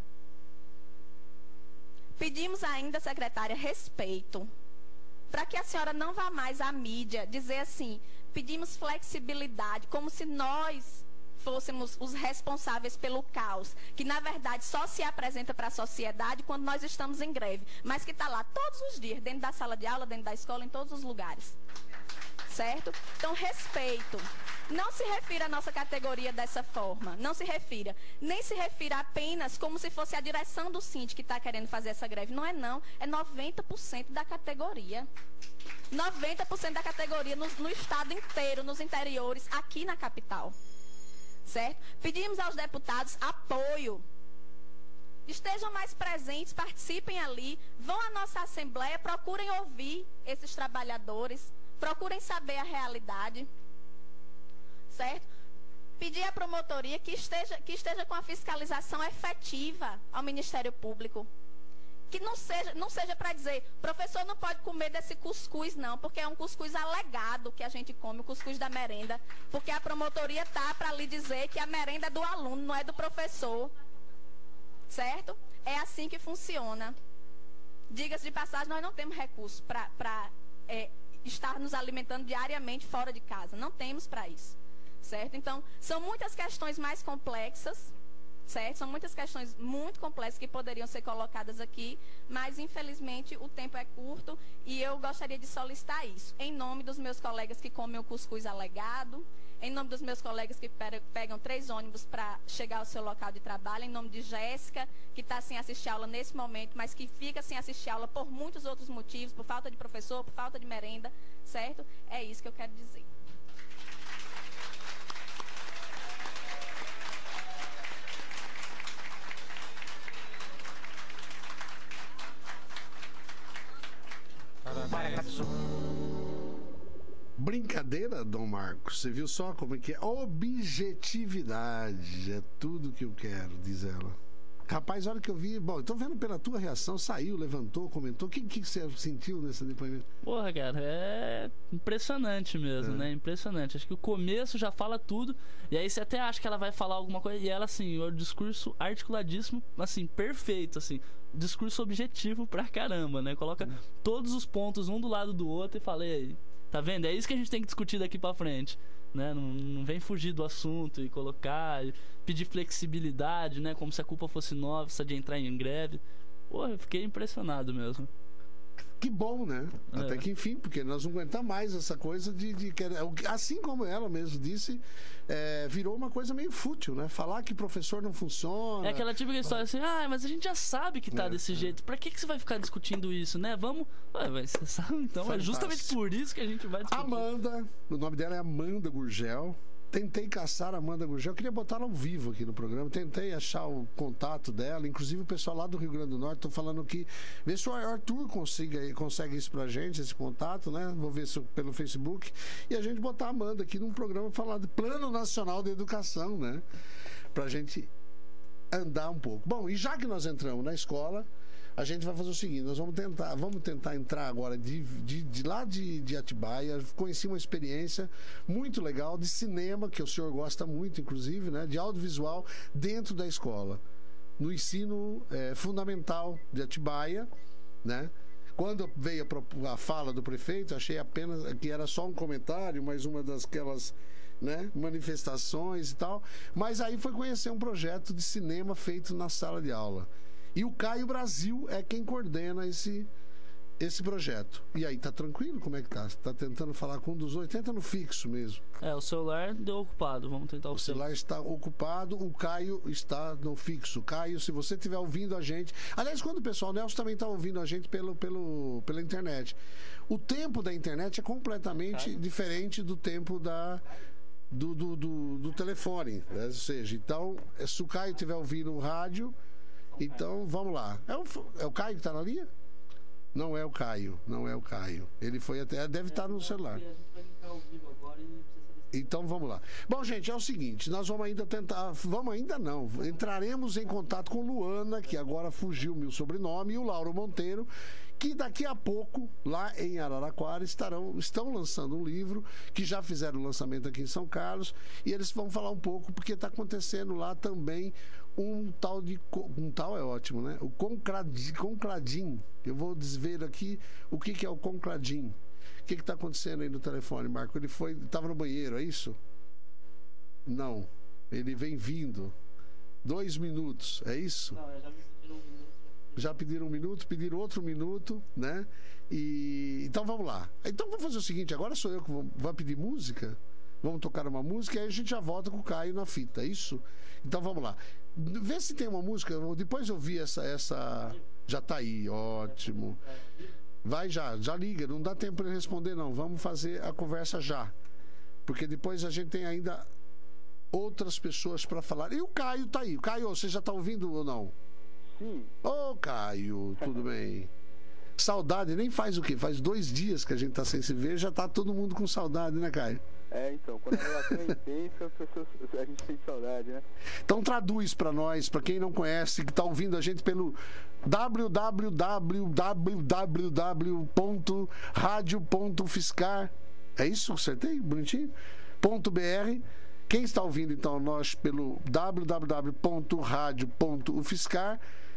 Pedimos ainda, secretária, respeito. Para que a senhora não vá mais à mídia dizer assim, pedimos flexibilidade, como se nós fôssemos os responsáveis pelo caos, que na verdade só se apresenta para a sociedade quando nós estamos em greve, mas que está lá todos os dias, dentro da sala de aula, dentro da escola, em todos os lugares. Certo? Então, respeito. Não se refira à nossa categoria dessa forma. Não se refira. Nem se refira apenas como se fosse a direção do Síndico que está querendo fazer essa greve. Não é não. É 90% da categoria. 90% da categoria no estado inteiro, nos interiores, aqui na capital. Certo? Pedimos aos deputados apoio. Estejam mais presentes, participem ali. Vão à nossa assembleia, procurem ouvir esses trabalhadores. Procurem saber a realidade, certo? Pedir à promotoria que esteja com a fiscalização efetiva ao Ministério Público. Que não seja para dizer, professor não pode comer desse cuscuz não, porque é um cuscuz alegado que a gente come, o cuscuz da merenda. Porque a promotoria está para lhe dizer que a merenda é do aluno, não é do professor. Certo? É assim que funciona. Diga-se de passagem, nós não temos recurso para estar nos alimentando diariamente fora de casa. Não temos para isso, certo? Então, são muitas questões mais complexas, certo? São muitas questões muito complexas que poderiam ser colocadas aqui, mas, infelizmente, o tempo é curto e eu gostaria de solicitar isso. Em nome dos meus colegas que comem o cuscuz alegado, em nome dos meus colegas que pegam 3 ônibus para chegar ao seu local de trabalho, em nome de Jéssica, que está sem assistir aula nesse momento, mas que fica sem assistir aula por muitos outros motivos, por falta de professor, por falta de merenda, certo? É isso que eu quero dizer. Parabéns. Brincadeira, Dom Marcos. Você viu só como é que é? Objetividade. É tudo que eu quero, diz ela. Rapaz, a hora que eu vi... Bom, eu tô vendo pela tua reação. Saiu, levantou, comentou. O que você sentiu nesse depoimento? Porra, cara, é impressionante mesmo, né? Impressionante. Acho que o começo já fala tudo. E aí você até acha que ela vai falar alguma coisa. E ela, assim, o discurso articuladíssimo, assim, perfeito, assim. Discurso objetivo pra caramba, né? Coloca todos os pontos um do lado do outro e fala, e aí... Tá vendo? É isso que a gente tem que discutir daqui pra frente, né? Não vem fugir do assunto e colocar, pedir flexibilidade, né? Como se a culpa fosse nossa de entrar em greve. Pô, eu fiquei impressionado mesmo. Que bom, né? Até que enfim, porque nós não aguentamos mais essa coisa de assim como ela mesmo disse, virou uma coisa meio fútil, né? Falar que professor não funciona. É aquela típica história assim, mas a gente já sabe que tá desse jeito. Pra que você vai ficar discutindo isso, né? Vamos. Você sabe, então. Fantástico. É justamente por isso que a gente vai discutir. Amanda, o nome dela é Amanda Gurgel. Tentei caçar a Amanda Gurgel, eu queria botar ela ao vivo aqui no programa, tentei achar o contato dela, inclusive o pessoal lá do Rio Grande do Norte, tô falando que, vê se o Arthur consegue isso pra gente, esse contato, né? Vou ver se pelo Facebook, e a gente botar a Amanda aqui num programa falar do Plano Nacional de Educação, né? Pra gente andar um pouco. Bom, e já que nós entramos na escola, a gente vai fazer o seguinte, nós vamos tentar entrar agora de lá de Atibaia. Conheci uma experiência muito legal de cinema, que o senhor gosta muito, inclusive, né? De audiovisual dentro da escola, no ensino fundamental de Atibaia, né? Quando veio a fala do prefeito, achei apenas que era só um comentário, mais uma daquelas, né, manifestações e tal, mas aí foi conhecer um projeto de cinema feito na sala de aula. E o Caio Brasil é quem coordena esse projeto. E aí, tá tranquilo? Como é que tá? Você tá tentando falar com um dos dois? Tenta no fixo mesmo. O celular deu ocupado, vamos tentar o celular está ocupado, o Caio está no fixo. Caio, se você estiver ouvindo a gente... Aliás, quando o pessoal, o Nelson também está ouvindo a gente pela internet. O tempo da internet é completamente diferente do tempo do telefone, né? Ou seja, então, se o Caio estiver ouvindo o rádio, então vamos lá. É o Caio que está na linha? Não é o Caio, não é o Caio. Ele foi até, deve estar no celular. Então vamos lá. Bom, gente, é o seguinte, nós vamos ainda tentar, entraremos em contato com Luana, que agora fugiu meu sobrenome, e o Lauro Monteiro, que daqui a pouco, lá em Araraquara, estão lançando um livro, que já fizeram o lançamento aqui em São Carlos, e eles vão falar um pouco, porque está acontecendo lá também um tal é ótimo, né? O Concladim. Eu vou desver aqui o que é o Concladim. O que está acontecendo aí no telefone, Marco? Ele estava no banheiro, é isso? Não. Ele vem vindo. 2 minutos, é isso? Não, já me pediram 1 minuto. Já pediram 1 minuto, pediram outro minuto, né? Então vamos lá. Então vamos fazer o seguinte, agora sou eu que vou pedir música. Vamos tocar uma música e aí a gente já volta com o Caio na fita, é isso? Então vamos lá. Vê se tem uma música, depois eu vi essa... Já tá aí, ótimo. Vai já liga, não dá tempo para ele responder não, vamos fazer a conversa já. Porque depois a gente tem ainda outras pessoas para falar. E o Caio tá aí. Caio, você já tá ouvindo ou não? Sim. Ô, Caio, tudo bem? Saudade, nem faz o quê? Faz 2 dias que a gente tá sem se ver, já tá todo mundo com saudade, né, Caio? Então, quando a relação é intensa, a gente tem saudade, né? Então traduz para nós, para quem não conhece, que tá ouvindo a gente pelo www.radio.fiscar. É isso? Acertei? Bonitinho? .br. Quem está ouvindo, então, nós pelo www.radio.fiscar.br,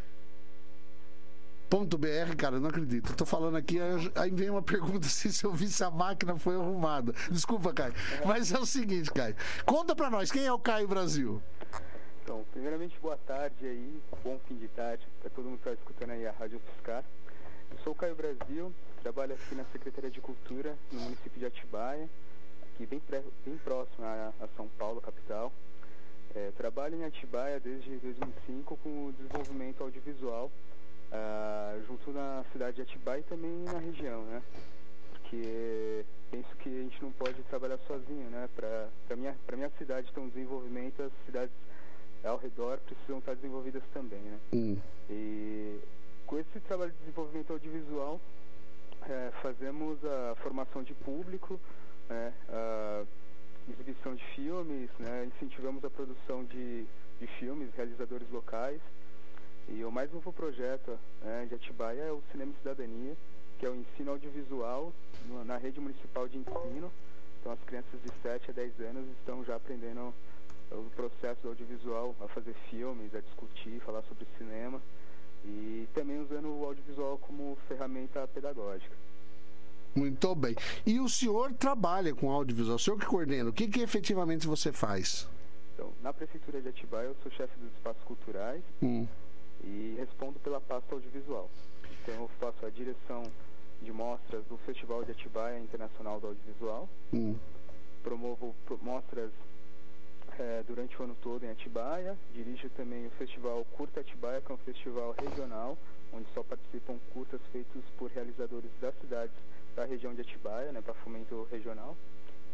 cara, eu não acredito. Eu tô falando aqui, aí vem uma pergunta assim, se eu vi se a máquina foi arrumada. Desculpa, Caio. Mas é o seguinte, Caio. Conta pra nós, quem é o Caio Brasil? Então, primeiramente, boa tarde aí, bom fim de tarde, pra todo mundo que tá escutando aí a Rádio Fiscar. Eu sou o Caio Brasil, trabalho aqui na Secretaria de Cultura, no município de Atibaia, aqui bem próximo a São Paulo, capital. Trabalho em Atibaia desde 2005 com o desenvolvimento audiovisual, junto na cidade de Atibaia e também na região, né? Porque penso que a gente não pode trabalhar sozinho, né? Para minha cidade ter um desenvolvimento, as cidades ao redor precisam estar desenvolvidas também, né? E com esse trabalho de desenvolvimento audiovisual, fazemos a formação de público, né? A exibição de filmes, né? Incentivamos a produção de filmes, realizadores locais. E o mais novo projeto, de Atibaia é o Cinema e Cidadania, que é o ensino audiovisual na rede municipal de ensino. Então as crianças de 7 a 10 anos estão já aprendendo o processo do audiovisual, a fazer filmes, a discutir, falar sobre cinema e também usando o audiovisual como ferramenta pedagógica. Muito bem. E o senhor trabalha com audiovisual, o senhor que coordena, o que efetivamente você faz? Então, na Prefeitura de Atibaia eu sou chefe dos espaços culturais e respondo pela pasta audiovisual. Então eu faço a direção de mostras do Festival de Atibaia Internacional do Audiovisual, promovo mostras durante o ano todo em Atibaia, dirijo também o Festival Curta Atibaia, que é um festival regional, onde só participam curtas feitos por realizadores das cidades da região de Atibaia, né, para fomento regional.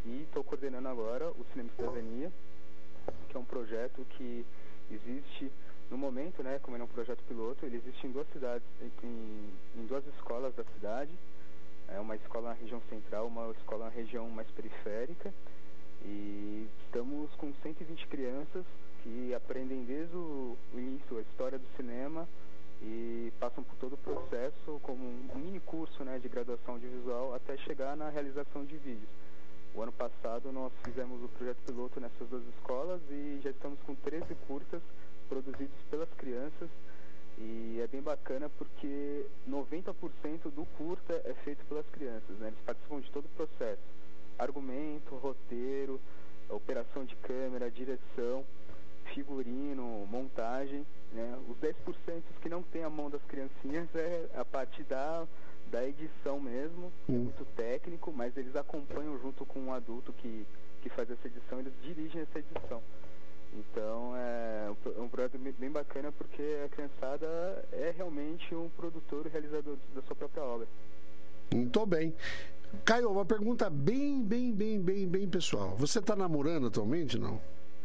e estou coordenando agora o Cinema e Cidadania, que é um projeto que existe no momento, né, como ele é um projeto piloto, ele existe em 2 cidades, em 2 escolas da cidade, uma escola na região central, uma escola na região mais periférica, e estamos com 120 crianças que aprendem desde o início a história do cinema e passam por todo o processo como um mini curso, né, de graduação audiovisual até chegar na realização de vídeos. O ano passado nós fizemos o projeto piloto nessas 2 escolas e já estamos com 13 curtas produzidos pelas crianças, e é bem bacana porque 90% do curta é feito pelas crianças, né? Eles participam de todo o processo, argumento, roteiro, operação de câmera, direção, figurino, montagem, né? Os 10% que não tem a mão das criancinhas é a parte da edição mesmo, é muito técnico, mas eles acompanham junto com um adulto que faz essa edição, eles dirigem essa edição. Então é um projeto bem bacana porque a criançada é realmente um produtor e realizador da sua própria obra. Muito bem. Caio, uma pergunta bem pessoal. Você está namorando atualmente, não?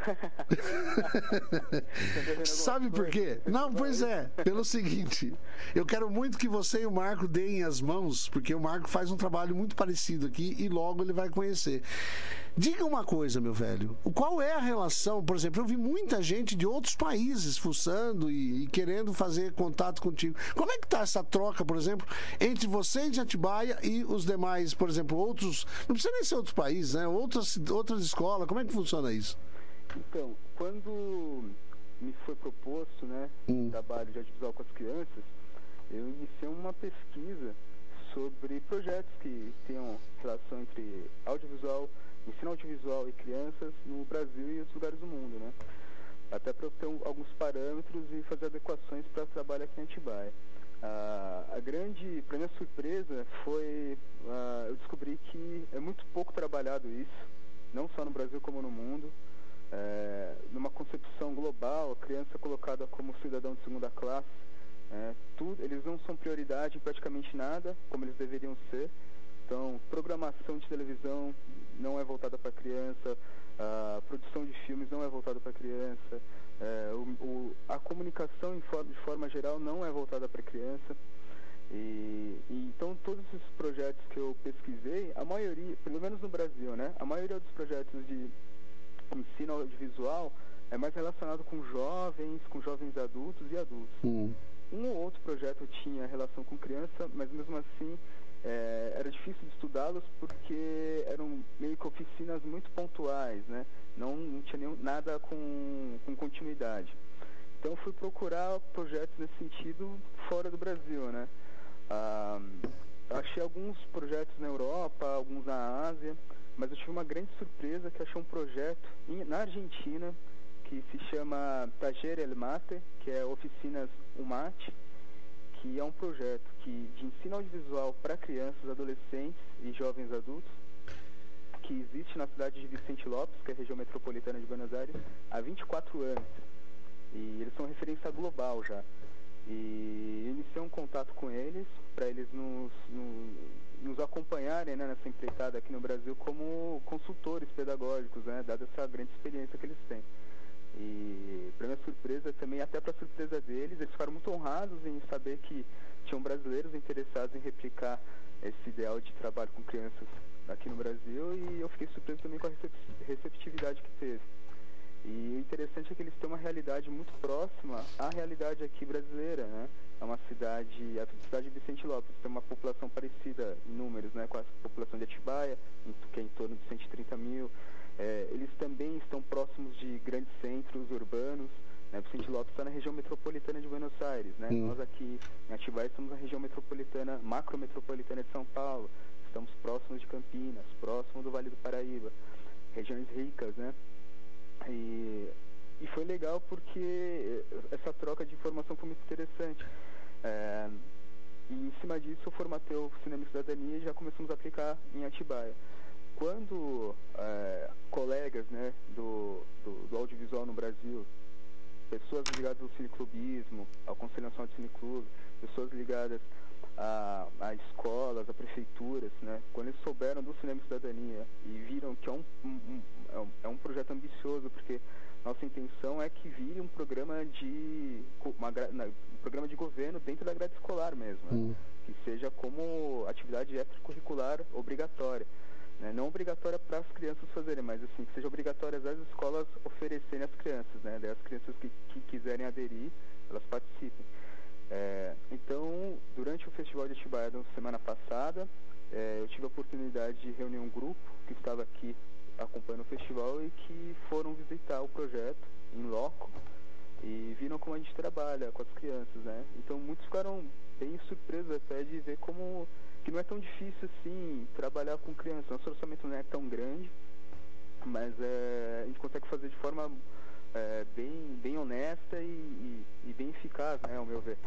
Sabe por quê? Não, pois é, pelo seguinte, eu quero muito que você e o Marco deem as mãos, porque o Marco faz um trabalho muito parecido aqui e logo ele vai conhecer. Diga uma coisa, meu velho, qual é a relação? Por exemplo, eu vi muita gente de outros países fuçando e querendo fazer contato contigo. Como é que tá essa troca, por exemplo, entre você de Atibaia e os demais, por exemplo, outros, não precisa nem ser outros países, né? Outras escolas, como é que funciona isso? Então, quando me foi proposto, né, trabalho de audiovisual com as crianças, eu iniciei uma pesquisa sobre projetos que tenham relação entre audiovisual, ensino audiovisual e crianças no Brasil e outros lugares do mundo, né? Até para eu ter alguns parâmetros e fazer adequações para o trabalho aqui em Atibaia. Para minha surpresa, foi eu descobri que é muito pouco trabalhado isso, não só no Brasil como no mundo. Numa concepção global, a criança é colocada como cidadão de segunda classe, eles não são prioridade em praticamente nada, como eles deveriam ser. Então, programação de televisão não é voltada para a criança, a produção de filmes não é voltada para a criança, a comunicação de forma geral não é voltada para a criança. Então, todos esses projetos que eu pesquisei, a maioria, pelo menos no Brasil, né, a maioria dos projetos de ensino audiovisual é mais relacionado com jovens adultos e adultos. Um ou outro projeto tinha relação com criança, mas mesmo assim era difícil de estudá-los porque eram meio que oficinas muito pontuais, né? Não tinha nada com continuidade. Então fui procurar projetos nesse sentido fora do Brasil, né? Achei alguns projetos na Europa, alguns na Ásia, mas eu tive uma grande surpresa que achei um projeto na Argentina que se chama Taller El Mate, que é Oficinas UMAT, que é um projeto de ensino audiovisual para crianças, adolescentes e jovens adultos, que existe na cidade de Vicente Lopes, que é a região metropolitana de Buenos Aires, há 24 anos. E eles são referência global já. E eu iniciei um contato com eles, para eles nos acompanharem, né, nessa empreitada aqui no Brasil como consultores pedagógicos, né, dada essa grande experiência que eles têm. E para minha surpresa também, até para surpresa deles, eles ficaram muito honrados em saber que tinham brasileiros interessados em replicar esse ideal de trabalho com crianças aqui no Brasil, e eu fiquei surpreso também com a receptividade que teve. E o interessante é que eles têm uma realidade muito próxima à realidade aqui brasileira, né? É uma cidade, a cidade de Vicente Lopes tem uma população parecida em números, né, com a população de Atibaia, que é em torno de 130 mil. Eles também estão próximos de grandes centros urbanos, né? Vicente Lopes está na região metropolitana de Buenos Aires, né? Nós aqui em Atibaia estamos na região metropolitana, macrometropolitana de São Paulo, estamos próximos de Campinas, próximo do Vale do Paraíba, regiões ricas, né? E foi legal porque essa troca de informação foi muito interessante. E em cima disso eu formatei o Cinema e Cidadania e já começamos a aplicar em Atibaia. Quando colegas, né, do audiovisual no Brasil, pessoas ligadas ao cineclubismo, ao Conselho Nacional de Cineclube, pessoas ligadas a escolas, a prefeituras, né? Quando eles souberam do Cinema e Cidadania e viram que é um projeto ambicioso, porque nossa intenção é que vire um programa de governo dentro da grade escolar mesmo, né? Que seja como atividade extracurricular obrigatória, né? Não obrigatória para as crianças fazerem, mas assim, que seja obrigatória as escolas oferecerem às crianças, né? Daí as crianças que quiserem aderir, elas participem. Então, durante o Festival de Atibaia da semana passada, eu tive a oportunidade de reunir um grupo que estava aqui acompanhando o festival e que foram visitar o projeto em loco e viram como a gente trabalha com as crianças, né? Então, muitos ficaram bem surpresos até de ver como que não é tão difícil assim trabalhar com crianças. Nosso orçamento não é tão grande, mas a gente consegue fazer de forma bem honesta e bem eficaz, né, ao meu ver.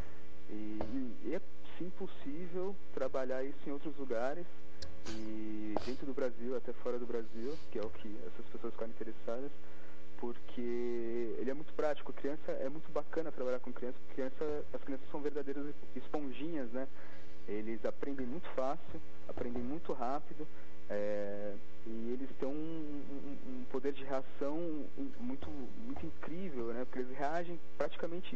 E é sim possível trabalhar isso em outros lugares, e dentro do Brasil, até fora do Brasil, que é o que essas pessoas ficaram interessadas, porque ele é muito prático. Criança, é muito bacana trabalhar com criança, porque as crianças são verdadeiras esponjinhas, né? Eles aprendem muito fácil, aprendem muito rápido, e eles têm um poder de reação muito incrível, né? Porque eles reagem praticamente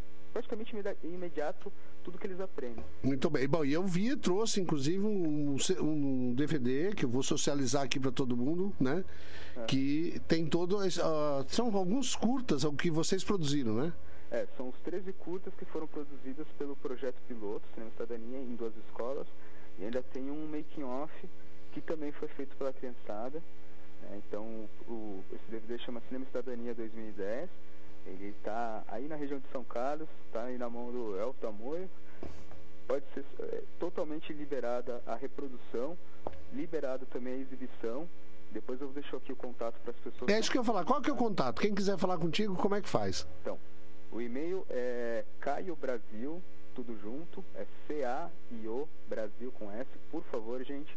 imediato tudo que eles aprendem. Muito bem. Bom, e eu trouxe inclusive um DVD que eu vou socializar aqui para todo mundo, né? Que tem são alguns curtas o que vocês produziram, né? São os 13 curtas que foram produzidas pelo projeto piloto Cinema e Cidadania em 2 escolas, e ainda tem um making off que também foi feito pela criançada, né? Então esse DVD chama Cinema e Cidadania 2010. Ele está aí na região de São Carlos, está aí na mão do Elfo Tamoio. Pode ser totalmente liberada a reprodução, liberado também a exibição. Depois eu vou deixar aqui o contato para as pessoas. É isso que eu ia falar. Qual que é o contato? Quem quiser falar contigo, como é que faz? Então, o e-mail é Caio Brasil, tudo junto, é CAIO Brasil com S, por favor, gente.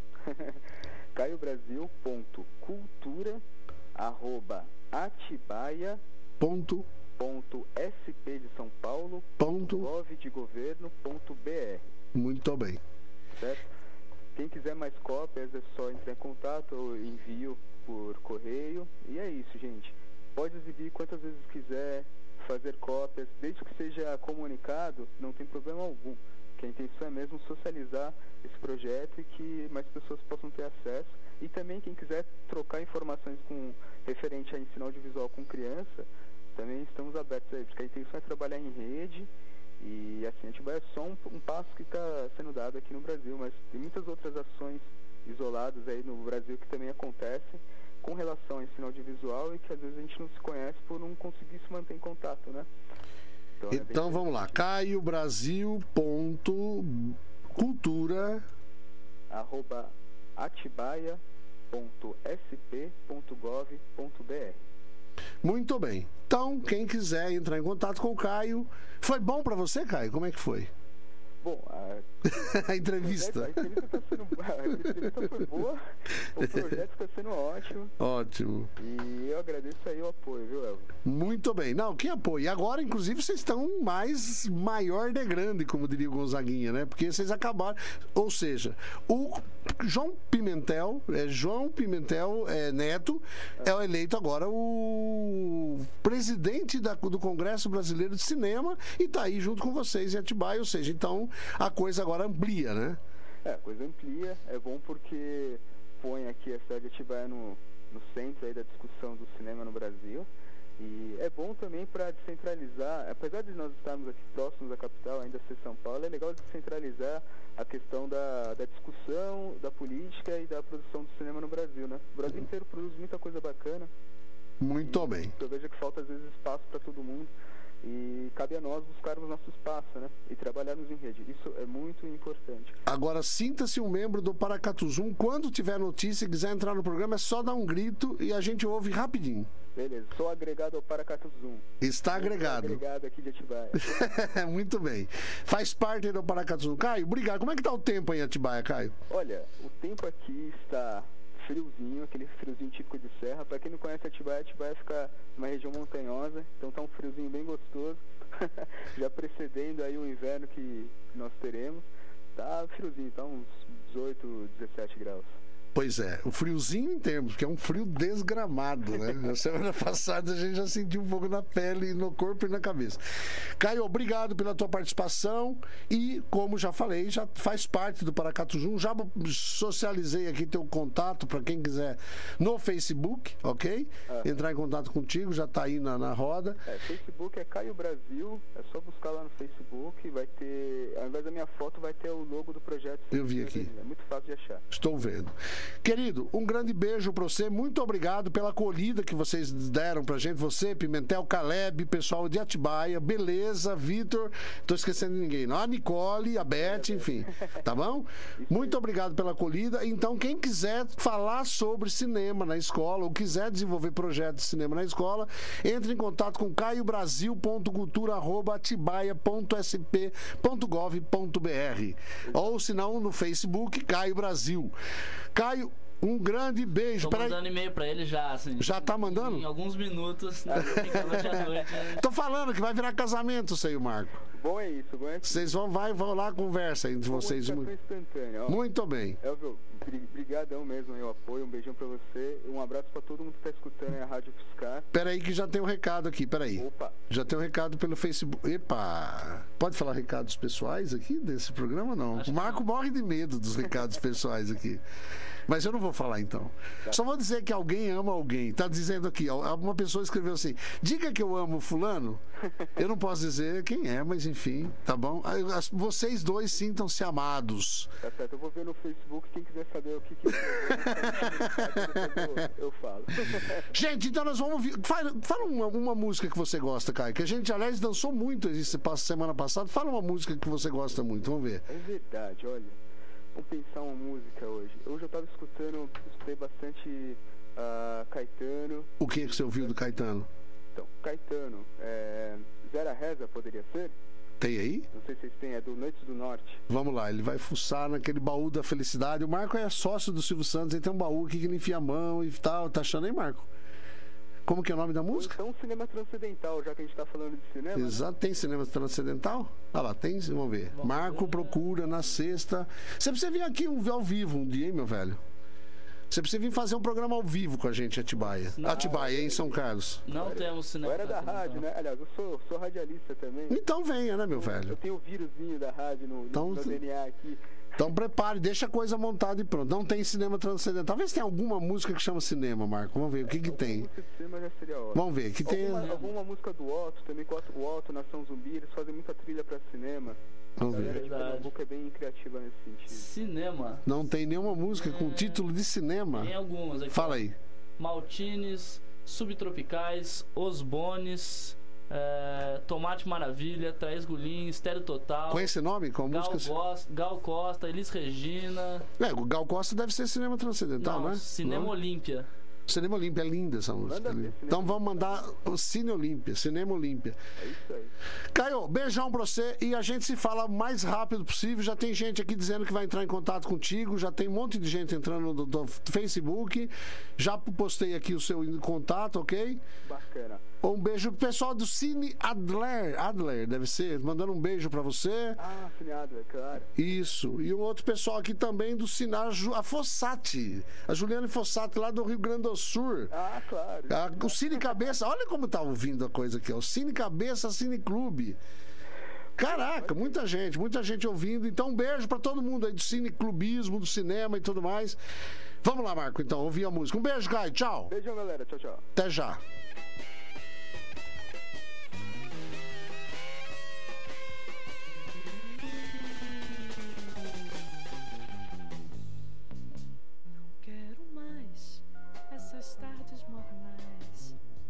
caiobrasil.cultura@atibaia.sp de São Paulo .gov.br. Muito bem. Certo? Quem quiser mais cópias é só entrar em contato ou envio por correio. E é isso, gente. Pode exibir quantas vezes quiser, fazer cópias, desde que seja comunicado, não tem problema algum. Que a intenção é mesmo socializar esse projeto e que mais pessoas possam ter acesso. E também quem quiser trocar informações referente a ensino audiovisual com criança, também estamos abertos aí, porque a intenção é trabalhar em rede. E assim, a Atibaia é só um passo que está sendo dado aqui no Brasil, mas tem muitas outras ações isoladas aí no Brasil que também acontecem com relação ao ensino audiovisual e que às vezes a gente não se conhece por não conseguir se manter em contato, né? Então vamos lá, caiobrasil.cultura@atibaia.sp.gov.br. Muito bem. Então, quem quiser entrar em contato com o Caio. Foi bom pra você, Caio? Como é que foi? Bom, a entrevista. A entrevista foi boa, o projeto está sendo ótimo. Ótimo. E eu agradeço aí o apoio, viu, Elvio? Muito bem. Não, que apoio. E agora, inclusive, vocês estão maior de grande, como diria o Gonzaguinha, né? Porque vocês acabaram. Ou seja, o João Pimentel Neto é eleito agora o presidente do Congresso Brasileiro de Cinema e está aí junto com vocês em Atibaia. Ou seja, então a coisa agora amplia, né? A coisa amplia. É bom porque põe aqui a cidade de Atibaia no centro aí da discussão do cinema no Brasil. E é bom também para descentralizar, apesar de nós estarmos aqui próximos da capital, ainda ser São Paulo, é legal descentralizar a questão da discussão, da política e da produção do cinema no Brasil, né? O Brasil inteiro produz muita coisa bacana. Muito bem. Eu vejo que falta às vezes espaço para todo mundo e cabe a nós buscarmos nosso espaço, né? E trabalharmos em rede. Isso é muito importante. Agora, sinta-se um membro do Paracatu Zoom. Quando tiver notícia e quiser entrar no programa, é só dar um grito e a gente ouve rapidinho. Beleza, sou agregado ao Paracatu Zoom. Está agregado. Agregado aqui de Atibaia. Muito bem. Faz parte do Paracatu Zoom. Caio, obrigado. Como é que tá o tempo aí em Atibaia, Caio? Olha, o tempo aqui está friozinho, aquele friozinho típico de serra. Para quem não conhece Atibaia fica numa região montanhosa, então tá um friozinho bem gostoso, já precedendo aí o inverno que nós teremos. Tá friozinho, tá uns 18, 17 graus. Pois é, o friozinho em termos, porque é um frio desgramado, né? Na semana passada a gente já sentiu um pouco na pele, no corpo e na cabeça. Caio, obrigado pela tua participação e, como já falei, já faz parte do Paracatu Jun. Já socializei aqui teu contato para quem quiser no Facebook, ok? Entrar em contato contigo, já tá aí na roda. Facebook é Caio Brasil, é só buscar lá no Facebook, vai ter, ao invés da minha foto, vai ter o logo do projeto. Eu vi aqui. É muito fácil de achar. Estou vendo. Querido, um grande beijo pra você, muito obrigado pela acolhida que vocês deram pra gente, você, Pimentel, Caleb, pessoal de Atibaia, Beleza, Vitor, tô esquecendo de ninguém, não? A Nicole, a Beth, enfim, tá bom? Muito obrigado pela acolhida. Então, quem quiser falar sobre cinema na escola, ou quiser desenvolver projetos de cinema na escola, entre em contato com caiobrasil.cultura@atibaia.sp.gov.br, ou se não, no Facebook, Caio Brasil. Caio, um grande beijo. Tô mandando e-mail pra ele já, assim. Já tá mandando? Em alguns minutos, né? Hoje à noite, né? Tô falando que vai virar casamento, seu Marco. Bom é isso, bom é isso. Vocês vão lá, conversa entre vocês. Muito bem. Elvio, brigadão mesmo aí, o apoio, um beijão pra você, um abraço pra todo mundo que tá escutando aí a Rádio Fiscar. Peraí que já tem um recado aqui, peraí. Opa. Já tem um recado pelo Facebook. Epa! Pode falar recados pessoais aqui desse programa? Não. O Marco morre de medo dos recados pessoais aqui. Mas eu não vou falar então. Só vou dizer que alguém ama alguém. Tá dizendo aqui, ó, uma pessoa escreveu assim: diga que eu amo fulano. Eu não posso dizer quem é, mas enfim, tá bom? Vocês dois sintam-se amados. Tá certo, eu vou ver no Facebook, quem quiser saber o que eu falo. Gente, então nós vamos ouvir. Fala uma música que você gosta, Caio. Que a gente, aliás, dançou muito semana passada. Fala uma música que você gosta muito, vamos ver. É verdade, olha. Vamos pensar uma música hoje. Hoje eu tava escutei bastante Caetano. O que você ouviu do Caetano? Então, Caetano, Zera Reza poderia ser? Tem aí? Não sei se vocês têm, é do Noites do Norte. Vamos lá, ele vai fuçar naquele baú da felicidade. O Marco é sócio do Silvio Santos, ele tem um baú aqui que ele enfia a mão e tal. Tá achando aí, Marco? Como que é o nome da música? Então, cinema transcendental, já que a gente tá falando de cinema. Exato, né? Tem cinema transcendental? Ah lá, tem, vamos ver. Marco procura na sexta. Você precisa vir aqui ao vivo um dia, hein, meu velho? Você precisa vir fazer um programa ao vivo com a gente em Atibaia. Atibaia, em São Carlos. Não temos cinema. Eu era da rádio, né? Aliás, eu sou radialista também. Então venha, né, meu velho? Eu tenho o vírusinho da rádio no DNA aqui. Então prepare, deixa a coisa montada e pronto. Não tem cinema transcendental. Talvez tenha alguma música que chama cinema, Marco. Vamos ver o que tem. Música de cinema já seria ótimo. Vamos ver. Que tem... Alguma música do Otto também, o Otto, Nação Zumbi, eles fazem muita trilha pra cinema. Vamos ver. A Pernambuco é bem criativa nesse sentido. Cinema. Não tem nenhuma música com título de cinema? Tem algumas aqui. Fala aí. Maltines, Subtropicais, Os Bones, Tomate Maravilha, Thaís Gulim, Estéreo Total. Com esse nome? Com a música? Gal Costa, Elis Regina. O Gal Costa deve ser cinema transcendental, não, né? Cinema Olímpia. Cinema Olímpia, é linda essa música. Então vamos mandar o Cine Olímpia, Cinema Olímpia. É isso aí. Caio, beijão pra você e a gente se fala o mais rápido possível. Já tem gente aqui dizendo que vai entrar em contato contigo, já tem um monte de gente entrando no Facebook. Já postei aqui o seu contato, ok? Bacana. Um beijo pro pessoal do Cine Adler, deve ser, mandando um beijo pra você. Ah, Cine Adler, claro. Isso. E o outro pessoal aqui também do Cine, a Fossati, a Juliane Fossati lá do Rio Grande do Sul. Ah, claro. O Cine Cabeça, olha como tá ouvindo a coisa aqui, ó. O Cine Cabeça, Cine Clube. Caraca, muita gente ouvindo. Então, um beijo pra todo mundo aí do cineclubismo, do cinema e tudo mais. Vamos lá, Marco, então, ouvir a música. Um beijo, Caio, tchau. Beijão, galera, tchau, tchau. Até já. Tardes normais.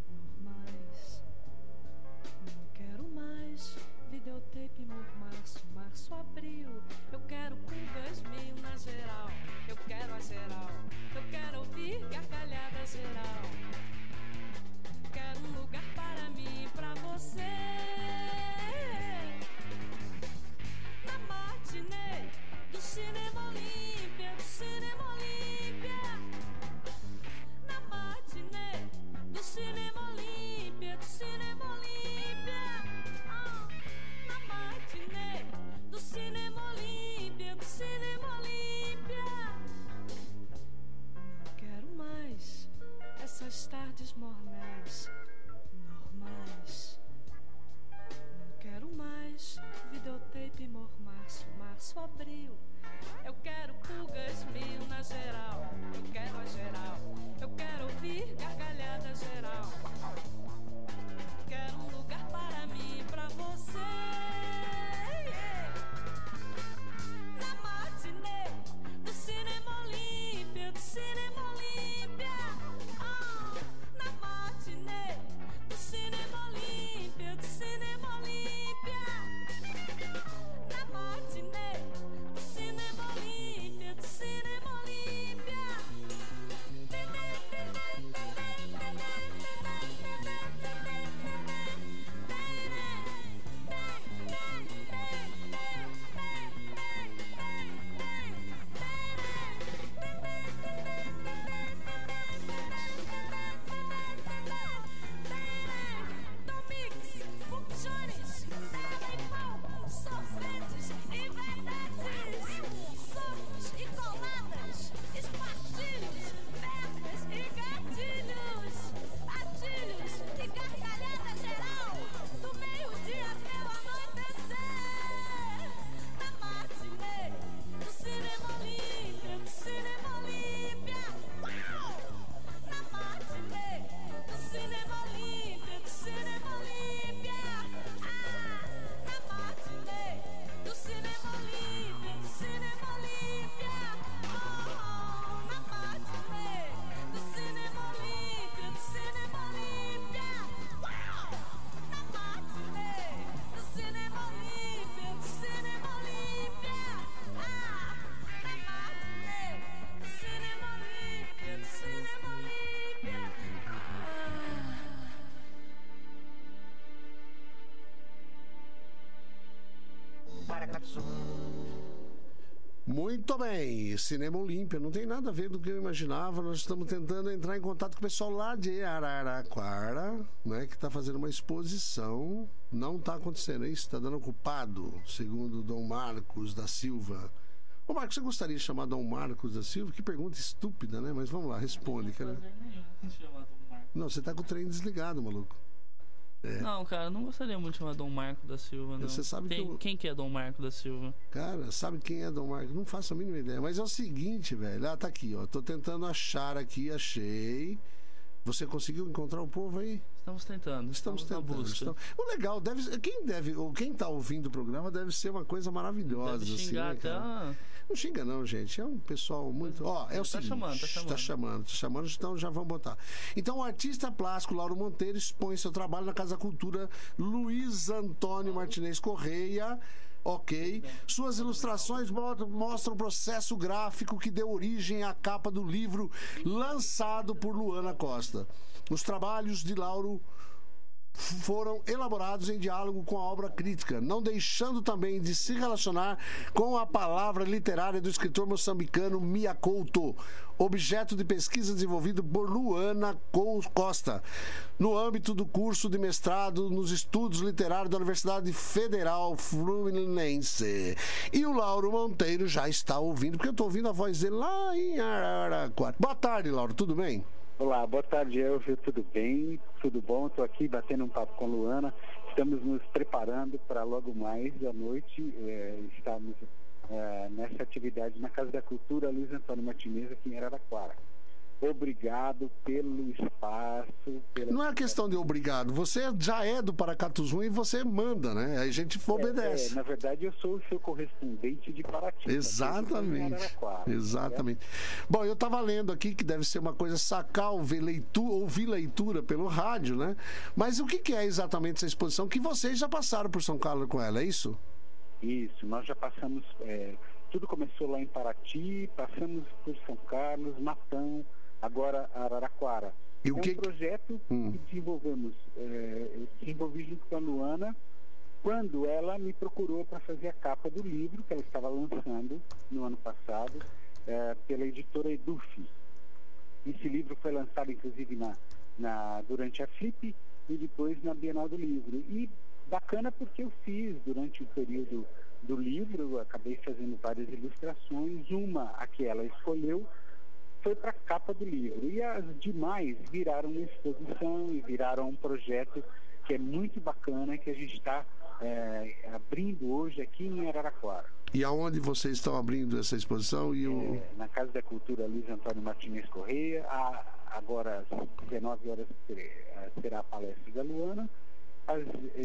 Não quero mais videotape março, abril. Eu quero com 2000 na geral. Eu quero a geral. Eu quero ouvir gargalhada geral. Muito bem, Cinema Olímpia, não tem nada a ver do que eu imaginava. Nós estamos tentando entrar em contato com o pessoal lá de Araraquara, né, que está fazendo uma exposição. Não está acontecendo, é isso? Está dando ocupado, segundo Dom Marcos da Silva. Ô Marcos, você gostaria de chamar Dom Marcos da Silva? Que pergunta estúpida, né? Mas vamos lá, responde, cara. Não, você tá com o trem desligado, maluco. É. Não, cara, não gostaria muito de chamar Dom Marco da Silva, não. Você sabe quem que é Dom Marco da Silva? Cara, sabe quem é Dom Marco? Não faço a mínima ideia. Mas é o seguinte, velho. Ah, tá aqui, ó. Tô tentando achar aqui, achei. Você conseguiu encontrar o povo aí? Estamos tentando. Estamos tentando. O legal, quem tá ouvindo o programa deve ser uma coisa maravilhosa. Deve xingar assim, né, até. Não xinga não, gente. É um pessoal muito... Ó, é o seguinte... Tá chamando, então já vamos botar. Então, o artista plástico Lauro Monteiro expõe seu trabalho na Casa da Cultura Luiz Antônio Martinez Correia. Ok. Suas ilustrações mostram o processo gráfico que deu origem à capa do livro lançado por Luana Costa. Os trabalhos de Lauro foram elaborados em diálogo com a obra crítica, não deixando também de se relacionar com a palavra literária do escritor moçambicano Mia Couto, objeto de pesquisa desenvolvido por Luana Costa, no âmbito do curso de mestrado nos estudos literários da Universidade Federal Fluminense. E o Lauro Monteiro já está ouvindo, porque eu estou ouvindo a voz dele lá em Araraquara. Boa tarde, Lauro, tudo bem? Olá, boa tarde, Elvio, tudo bem? Tudo bom? Estou aqui batendo um papo com a Luana. Estamos nos preparando para logo mais à noite estarmos nessa atividade na Casa da Cultura Luiz Antônio Martinez, aqui em Araraquara. Obrigado pelo espaço. Não é questão de obrigado. Você já é do Paracatuzum e você manda, né? Aí a gente obedece. Na verdade, eu sou o seu correspondente de Paraty. Exatamente. Exatamente. Bom, eu estava lendo aqui que deve ser uma coisa sacar, ouvir leitura pelo rádio, né? Mas o que é exatamente essa exposição? Que vocês já passaram por São Carlos com ela, é isso? Isso, nós já passamos... tudo começou lá em Paraty, passamos por São Carlos, Matão, agora Araraquara. E um projeto que desenvolvemos, desenvolvi junto com a Luana, quando ela me procurou para fazer a capa do livro que ela estava lançando no ano passado, pela editora Eduf. Esse livro foi lançado, inclusive, durante a Flip e depois na Bienal do Livro. E bacana porque eu fiz, durante o período do livro, eu acabei fazendo várias ilustrações. Uma, a que ela escolheu, foi para a capa do livro. E as demais viraram uma exposição e viraram um projeto que é muito bacana, que a gente está abrindo hoje aqui em Araraquara. E aonde vocês estão abrindo essa exposição? Na Casa da Cultura Luiz Antônio Martinez Correia. Agora, às 19 horas, será a palestra da Luana. Às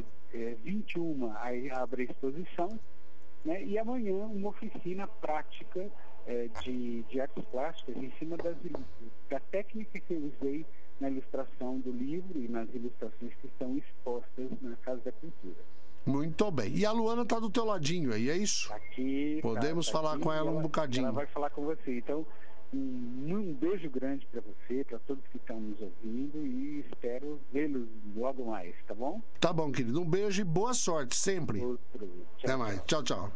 21 aí abre a exposição, né? E amanhã uma oficina prática de artes plásticas em cima da técnica que eu usei na ilustração do livro e nas ilustrações que estão expostas na Casa da Cultura. Muito bem. E a Luana está do teu ladinho aí, é isso? Aqui. Podemos falar com ela um bocadinho. Ela vai falar com você. Então, um beijo grande para você, para todos que estão nos ouvindo, e espero vê-los logo mais, tá bom? Tá bom, querido. Um beijo e boa sorte, sempre. Até mais. Tchau, tchau.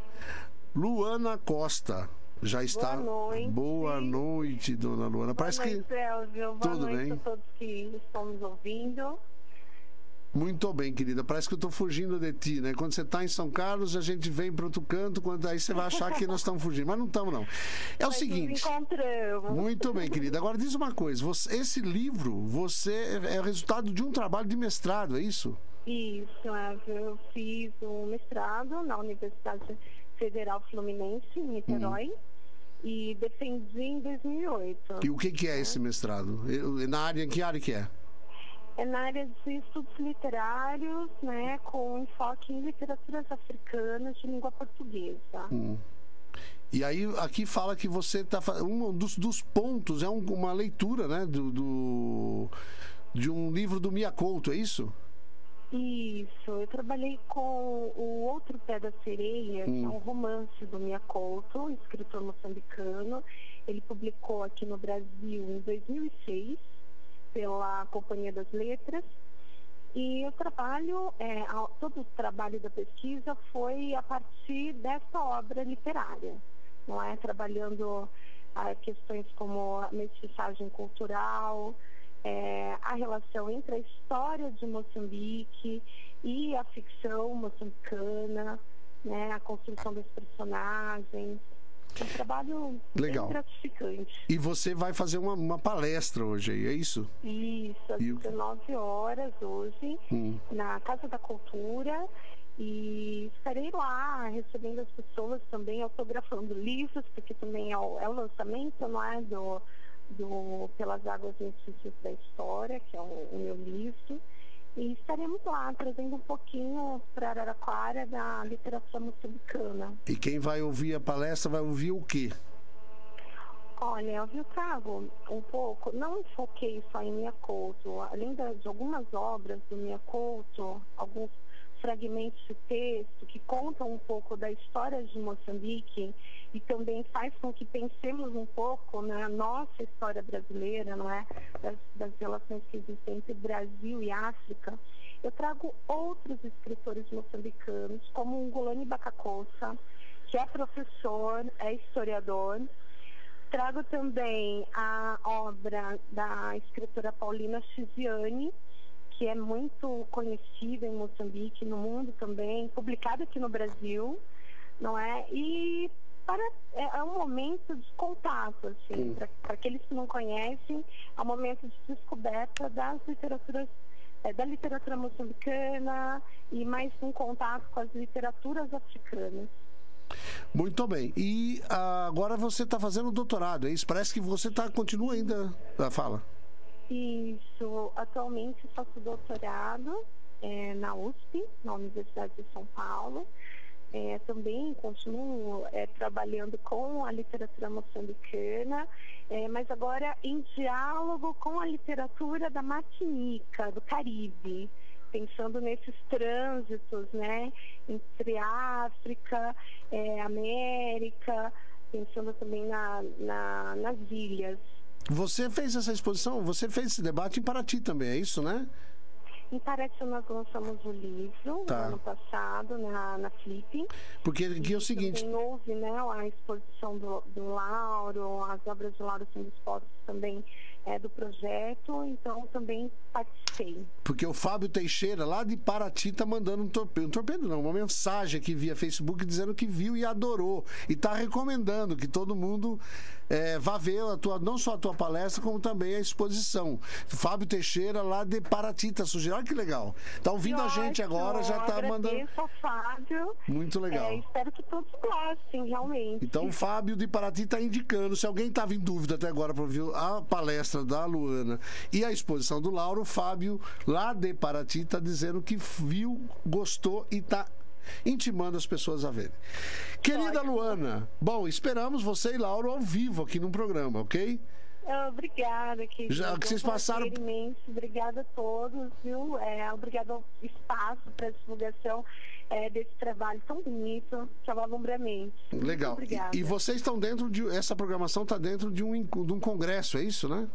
Luana Costa. Já está. Boa noite. Boa noite, dona Luana. Parece Boa noite, que. Elvio. Boa Tudo noite bem? a todos que estão nos ouvindo. Muito bem, querida. Parece que eu estou fugindo de ti, né? Quando você está em São Carlos, a gente vem para outro canto, aí você vai achar que nós estamos fugindo. Mas não estamos, não. É o seguinte. Nos encontramos. Muito bem, querida. Agora diz uma coisa. Esse livro, é o resultado de um trabalho de mestrado, é isso? Isso, eu fiz um mestrado na Universidade Federal Fluminense, em Niterói. E defendi em 2008. E o que é esse mestrado? Que área que é? É na área de estudos literários, né, com enfoque em literaturas africanas de língua portuguesa. E aí, aqui fala que você está fazendo... Um dos pontos é uma leitura, né, de um livro do Mia Couto, é isso? Isso, eu trabalhei com o Outro Pé da Sereia, que é um romance do Mia Couto, um escritor moçambicano. Ele publicou aqui no Brasil em 2006, pela Companhia das Letras. E o trabalho, todo o trabalho da pesquisa foi a partir dessa obra literária. não é? Trabalhando questões como a mestiçagem cultural, a relação entre a história de Moçambique e a ficção moçambicana, né? A construção dos personagens. Um trabalho legal, bem gratificante. E você vai fazer uma palestra hoje aí, é isso? Isso, às 19 horas hoje, na Casa da Cultura. E estarei lá recebendo as pessoas também, autografando livros, porque também é o lançamento, não é? Do Pelas Águas Mestiças da História, que é o meu livro. E estaremos lá trazendo um pouquinho para Araraquara da literatura moçambicana. E quem vai ouvir a palestra vai ouvir o quê? Olha, eu trago um pouco, não foquei só em Mia Couto, além de algumas obras do Mia Couto, alguns fragmentos de texto que contam um pouco da história de Moçambique e também faz com que pensemos um pouco na nossa história brasileira, não é? Das relações que existem entre Brasil e África. Eu trago outros escritores moçambicanos, como o Ngulani Bacacossa, que é professor, é historiador. Trago também a obra da escritora Paulina Chiziane, que é muito conhecida em Moçambique, no mundo também, publicada aqui no Brasil, não é? E é um momento de contato, assim, para aqueles que não conhecem, é um momento de descoberta das literaturas, da literatura moçambicana e mais um contato com as literaturas africanas. Muito bem. E agora você está fazendo doutorado, é isso? Parece que você continua ainda. Fala. Isso. Atualmente faço doutorado na USP, na Universidade de São Paulo. Também continuo trabalhando com a literatura moçambicana, mas agora em diálogo com a literatura da Martinica, do Caribe, pensando nesses trânsitos, né, entre África, América, pensando também nas ilhas. Você fez essa exposição, você fez esse debate em Paraty também, é isso, né? Em Paraty nós lançamos o livro no ano passado, na Flip. Porque aqui é o seguinte... Também houve, né, a exposição do Lauro, as obras do Lauro sendo expostas também do projeto, então também participei. Porque o Fábio Teixeira, lá de Paraty, tá mandando um torpedo não, uma mensagem aqui via Facebook dizendo que viu e adorou. E tá recomendando que todo mundo vá ver não só a tua palestra, como também a exposição. Fábio Teixeira, lá de Paraty, tá sugerindo. Olha que legal. Tá ouvindo a gente agora, já tá mandando... Fábio. Muito legal. Espero que todos gostem, realmente. Então o Fábio de Paraty tá indicando, se alguém tava em dúvida até agora para ouvir a palestra da Luana e a exposição do Lauro, o Fábio, lá de Paraty, tá dizendo que viu, gostou e tá intimando as pessoas a verem. Querida Luana, bom, esperamos você e Lauro ao vivo aqui no programa, ok? Obrigada, querido. Já que vocês passaram... imenso. Obrigada a todos, viu? Obrigada ao espaço para divulgação desse trabalho tão bonito, que é o Alumbramento. Legal. Muito obrigada. E vocês estão dentro de... Essa programação está dentro de um congresso, é isso, né?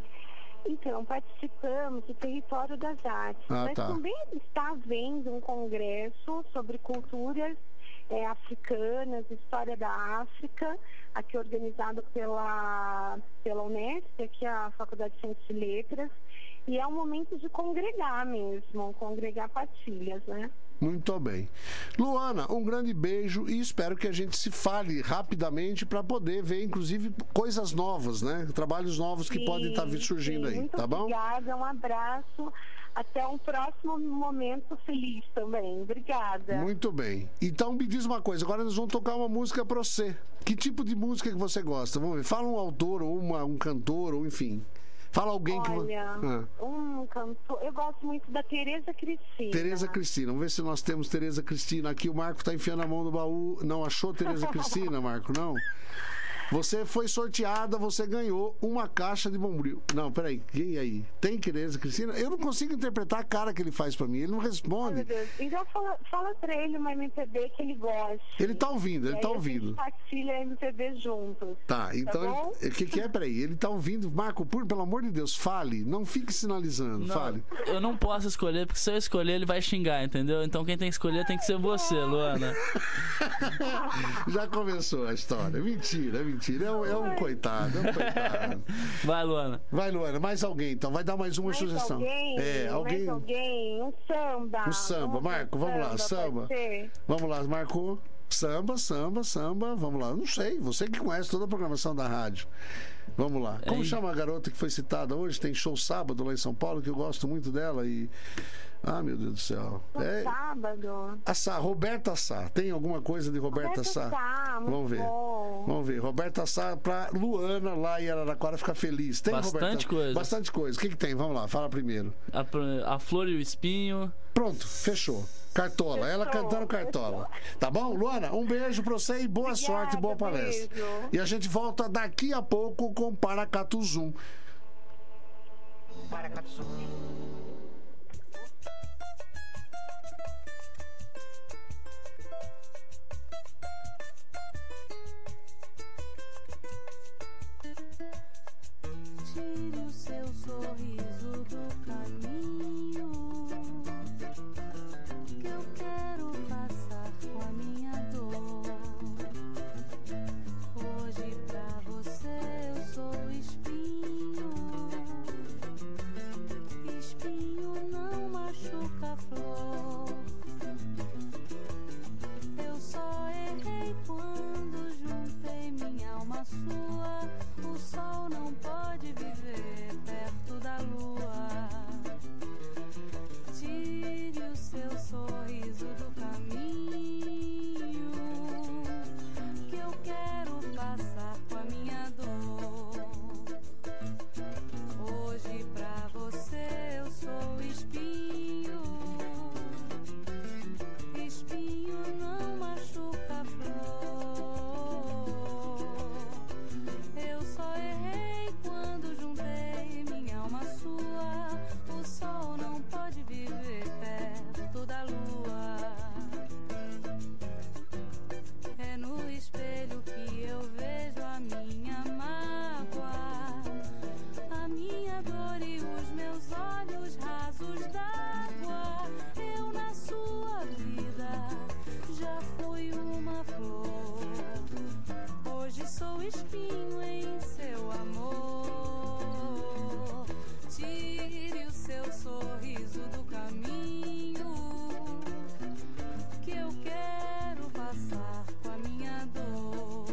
Então, participamos do Território das Artes, mas também está havendo um congresso sobre culturas africanas, história da África, aqui organizado pela Unesp, aqui a Faculdade de Ciências e Letras, e é um momento de congregar mesmo, congregar partilhas, né? Muito bem. Luana, um grande beijo e espero que a gente se fale rapidamente para poder ver, inclusive, coisas novas, né? Trabalhos novos que podem estar surgindo aí, tá bom? Obrigada, um abraço. Até um próximo momento feliz também. Obrigada. Muito bem. Então me diz uma coisa, agora nós vamos tocar uma música para você. Que tipo de música que você gosta? Vamos ver. Fala um autor ou um cantor, ou enfim. Fala alguém. Olha, um cantor. Eu gosto muito da Tereza Cristina. Tereza Cristina. Vamos ver se nós temos Tereza Cristina aqui. O Marco tá enfiando a mão no baú. Não achou Tereza Cristina, Marco? Não? Você foi sorteada, você ganhou uma caixa de Bombril. Não, peraí, quem aí? Tem Tereza Cristina? Eu não consigo interpretar a cara que ele faz pra mim, ele não responde. Meu Deus. Então fala pra ele uma MPB que ele gosta. Ele tá ouvindo, ele tá ouvindo. A gente partilha a MPB juntos. Tá, então, o que é? Peraí, ele tá ouvindo. Marco, pelo amor de Deus, fale, não fique sinalizando, Não, fale. eu não posso escolher, porque se eu escolher, ele vai xingar, entendeu? Então quem tem que escolher tem que ser você, Luana. Já começou a história. Mentira. É um coitado, Vai, Luana. Vai, Luana. Mais alguém, então. Vai dar mais uma sugestão. Mais alguém. Um samba. Um samba. Marco, vamos lá. Samba. Vamos lá, Marco. Samba. Vamos lá. Não sei. Você que conhece toda a programação da rádio. Vamos lá. Como chama a garota que foi citada hoje? Tem show sábado lá em São Paulo, que eu gosto muito dela e... Ah, meu Deus do céu. Sábado. A Sá, Roberta Sá. Tem alguma coisa de Roberta Sá? Vamos ver. Bom. Vamos ver. Roberta Sá pra Luana lá em Araraquara ficar feliz. Tem Bastante coisa. Bastante coisa. O que tem? Vamos lá, fala primeiro. A Flor e o Espinho. Pronto, fechou. Cartola, ela cantando Cartola. Tá bom? Luana, um beijo pra você e boa sorte, boa palestra. Beijo. E a gente volta daqui a pouco com Paracatu Zoom. Paracatu Zoom. Tire o seu sorriso do caminho, que eu quero passar com a minha dor. Hoje pra você eu sou espinho. Espinho não machuca a flor. Eu só errei quando juntei minha alma à sua. O sol não pode viver perto da lua. Tire o seu sorriso do caminho, que eu quero passar com a minha dor. Hoje pra você eu sou espinho. Espinho não machuca a flor. Eu só errei quando juntei minha alma à sua. O sol não pode viver perto da lua. É no espelho que eu vejo a minha mágoa, a minha dor e os meus olhos rasos d'água. Eu na sua vida já fui uma flor. Hoje sou espinho em seu amor. Tire o seu sorriso do caminho, que eu quero passar com a minha dor.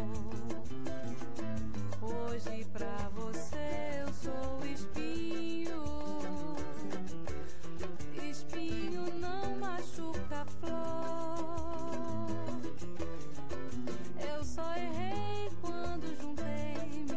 Hoje pra você eu sou espinho. Espinho não machuca a flor. Eu só errei quando juntei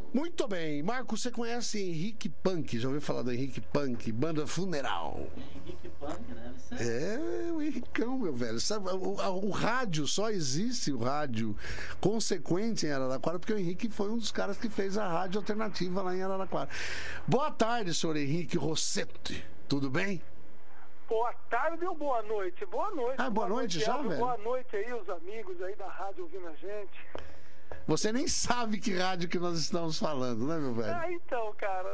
Muito bem. Marco, você conhece Henrique Punk? Já ouviu falar do Henrique Punk? Banda Funeral. Henrique Punk, né? É, o Henricão, meu velho. Sabe, o rádio, só existe o rádio consequente em Araraquara porque o Henrique foi um dos caras que fez a rádio alternativa lá em Araraquara. Boa tarde, senhor Henrique Rossetti. Tudo bem? Boa tarde ou boa noite? Boa noite. Ah, boa noite já, velho? Boa noite aí, os amigos aí da rádio ouvindo a gente. Você nem sabe que rádio que nós estamos falando, né, meu velho? Ah, então, cara.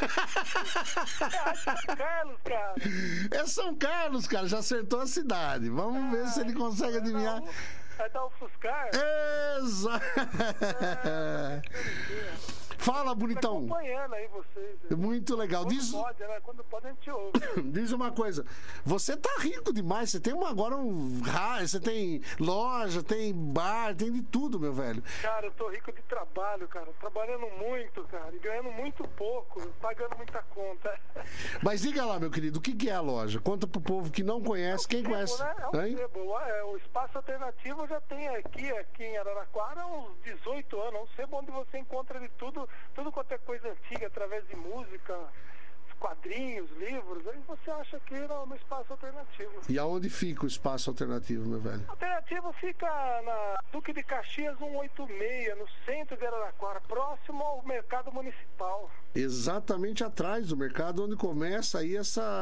É São Carlos, cara. É São Carlos, cara. Já acertou a cidade. Vamos ver se ele consegue adivinhar. Vai dar o Fuscar? Exato. Fala, bonitão. Tô acompanhando aí vocês. Muito legal. Quando pode, né? Quando pode a gente ouve. Diz uma coisa. Você tá rico demais. Você tem agora você tem loja, tem bar, tem de tudo, meu velho. Cara, eu tô rico de trabalho, cara. Trabalhando muito, cara. E ganhando muito pouco. Pagando muita conta. Mas diga lá, meu querido, o que é a loja? Conta pro povo que não conhece. Quem conhece? Né? O Espaço Alternativo já tem aqui em Araraquara há uns 18 anos. Um sebo onde você encontra de tudo quanto é coisa antiga, através de música, quadrinhos, livros. Aí você acha aqui no Espaço Alternativo. E aonde fica o Espaço Alternativo, meu velho? O Alternativo fica na Duque de Caxias 186, no centro de Araraquara, próximo ao Mercado Municipal. Exatamente atrás do mercado, onde começa aí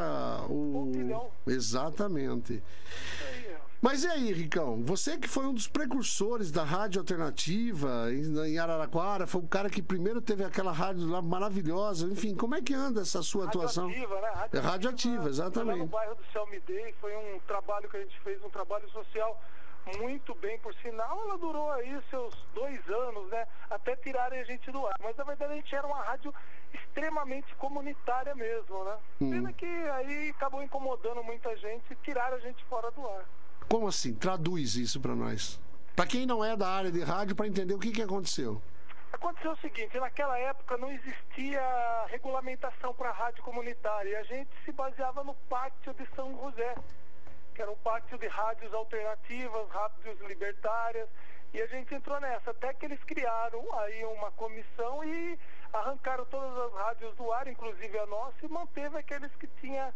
Exatamente. Mas e aí, Ricão? Você que foi um dos precursores da rádio alternativa em Araraquara, foi o cara que primeiro teve aquela rádio lá maravilhosa. Enfim, como é que anda essa sua atuação? Radioativa, né? Radioativa, exatamente. Lá no bairro do Céu Me Dei, foi um trabalho que a gente fez, um trabalho social muito bem, por sinal. Ela durou aí seus 2 anos, né? Até tirarem a gente do ar. Mas na verdade a gente era uma rádio extremamente comunitária mesmo, né? Pena que aí acabou incomodando muita gente e tiraram a gente fora do ar. Como assim? Traduz isso pra nós. Pra quem não é da área de rádio, pra entender o que aconteceu. Aconteceu o seguinte, naquela época não existia regulamentação para rádio comunitária e a gente se baseava no Pátio de São José, que era um pátio de rádios alternativas, rádios libertárias, e a gente entrou nessa, até que eles criaram aí uma comissão e arrancaram todas as rádios do ar, inclusive a nossa, e manteve aqueles que tinha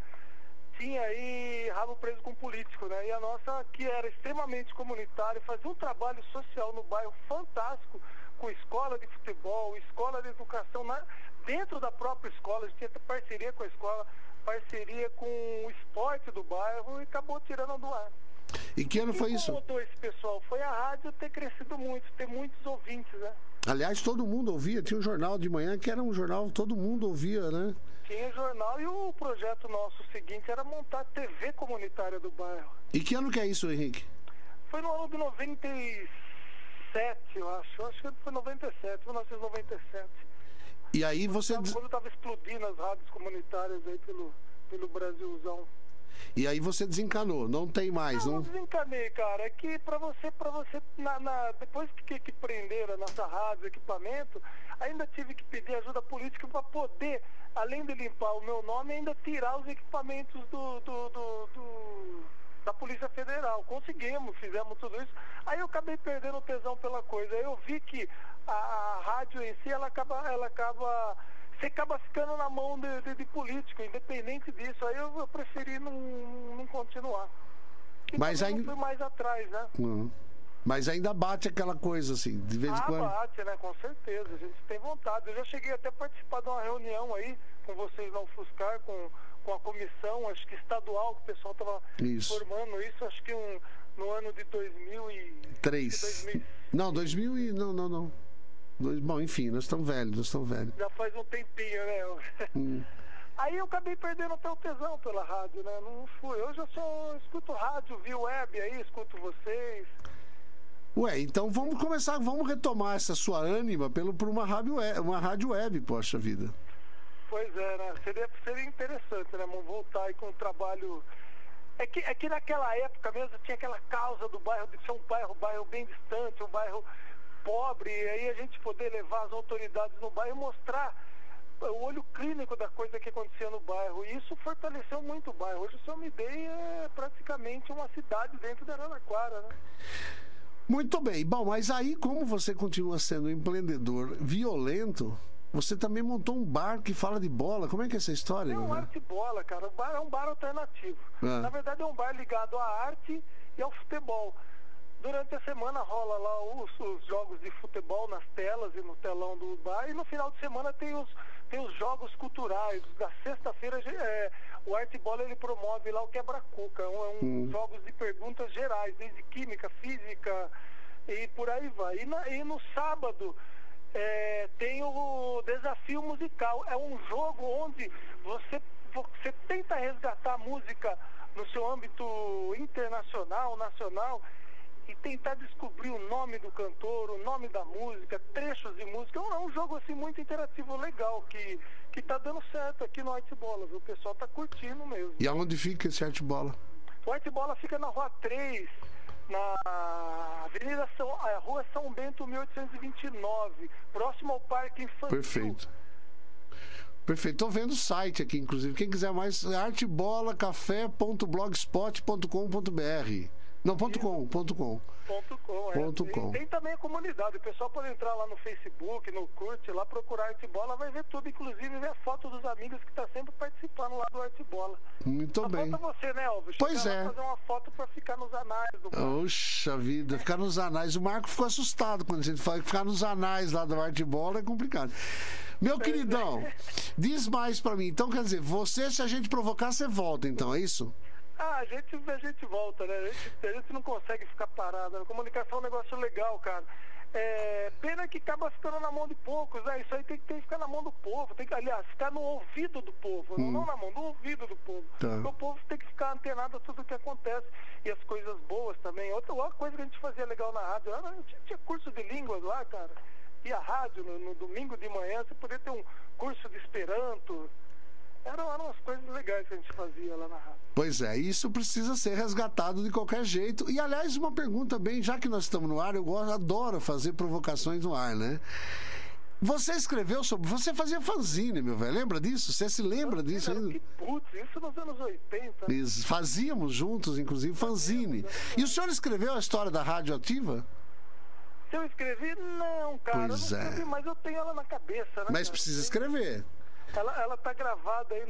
aí rabo preso com político, né? E a nossa, que era extremamente comunitária, fazia um trabalho social no bairro fantástico, com escola de futebol, escola de educação, dentro da própria escola. A gente tinha parceria com a escola, parceria com o esporte do bairro e acabou tirando do ar. E que ano foi isso? Incomodou esse pessoal? Foi a rádio ter crescido muito, ter muitos ouvintes, né? Aliás, todo mundo ouvia, tinha um jornal de manhã que era um jornal, todo mundo ouvia, né? Tinha jornal e o projeto nosso seguinte era montar a TV comunitária do bairro. E que ano que é isso, Henrique? Foi no ano de 97, eu acho. Acho que foi 1997. E aí você... Quando estava explodindo as rádios comunitárias aí pelo Brasilzão. E aí você desencanou, não tem mais, não? Não desencanei, cara. É que pra você depois que prenderam a nossa rádio, equipamento, ainda tive que pedir ajuda política para poder, além de limpar o meu nome, ainda tirar os equipamentos da Polícia Federal. Conseguimos, fizemos tudo isso. Aí eu acabei perdendo o tesão pela coisa. Aí eu vi que a rádio em si, você acaba ficando na mão de político, independente disso. Aí eu preferi não continuar. E mas ainda não fui mais atrás, né? Mas ainda bate aquela coisa assim, de vez em quando. Bate, né? Com certeza. A gente tem vontade. Eu já cheguei até a participar de uma reunião aí com vocês na UFSCar, com a comissão, acho que estadual, que o pessoal estava formando isso, acho que no ano de 2003. Não, 2000 e... Não. Bom, enfim, nós estamos velhos. Já faz um tempinho, né? Aí eu acabei perdendo até o tesão pela rádio, né? Não fui. Hoje eu só escuto rádio, vi web aí, escuto vocês. Ué, então vamos retomar essa sua ânima por uma rádio web, poxa vida. Pois é, né? Seria interessante, né? Vamos voltar aí com um trabalho... É que naquela época mesmo tinha aquela causa do bairro, de ser um bairro bem distante, um bairro pobre, e aí a gente poder levar as autoridades no bairro e mostrar o olho clínico da coisa que acontecia no bairro. E isso fortaleceu muito o bairro. Hoje o São Me Dei é praticamente uma cidade dentro da Araraquara, né? Muito bem. Bom, mas aí, como você continua sendo um empreendedor violento, você também montou um bar que fala de bola. Como é que é essa história? É um arte bola, cara. O bar é um bar alternativo. Na verdade, é um bar ligado à arte e ao futebol. Durante a semana rola lá os jogos de futebol nas telas e no telão do bar. E no final de semana tem os jogos culturais. Da sexta-feira, o Arte Bola ele promove lá o Quebra-Cuca. Jogos de perguntas gerais, desde química, física e por aí vai. E no sábado tem o desafio musical. É um jogo onde você tenta resgatar a música no seu âmbito internacional, nacional, e tentar descobrir o nome do cantor, o nome da música, trechos de música. É um jogo assim muito interativo, legal, que tá dando certo aqui no Arte Bola, viu? O pessoal tá curtindo mesmo. E aonde fica esse Arte Bola? O Arte Bola fica na Rua 3, na Avenida Rua São Bento 1829, próximo ao Parque Infantil. Perfeito. Perfeito. Tô vendo o site aqui, inclusive. Quem quiser mais, artebolacafé.blogspot.com.br. Não, .com. E tem também a comunidade. O pessoal pode entrar lá no Facebook, no Curte, lá procurar Arte Bola, vai ver tudo, inclusive ver a foto dos amigos que tá sempre participando lá do Arte Bola. Muito bem. Falta você, né, Elvis? Pois é. Fazer uma foto pra ficar nos anais do bar. Oxa vida, ficar nos anais. O Marco ficou assustado quando a gente fala que ficar nos anais lá do Arte Bola é complicado. Meu queridão, diz mais pra mim. Então, quer dizer, se a gente provocar, você volta, então, é isso? A gente volta, né? A gente não consegue ficar parado. A comunicação é um negócio legal, cara. Pena que acaba ficando na mão de poucos, né? Isso aí tem que ficar na mão do povo. Tem que, aliás, ficar no ouvido do povo, não na mão, no ouvido do povo. Tá. O povo tem que ficar antenado a tudo o que acontece. E as coisas boas também. Outra coisa que a gente fazia legal na rádio, tinha curso de línguas lá, cara. E a rádio, no domingo de manhã, você podia ter um curso de Esperanto. Eram umas coisas legais que a gente fazia lá na rádio. Pois é, isso precisa ser resgatado de qualquer jeito. E, aliás, uma pergunta bem, já que nós estamos no ar, adoro fazer provocações no ar, né? Você escreveu sobre... Você fazia fanzine, meu velho. Lembra disso? Você se lembra disso ainda? Que putz, isso nos anos 80. Fazíamos juntos, inclusive, fanzine. E o senhor escreveu a história da Rádio Ativa? Se eu escrevi? Não, cara. Pois eu não escrevi, mas eu tenho ela na cabeça, né? Mas precisa escrever. Ela tá gravada aí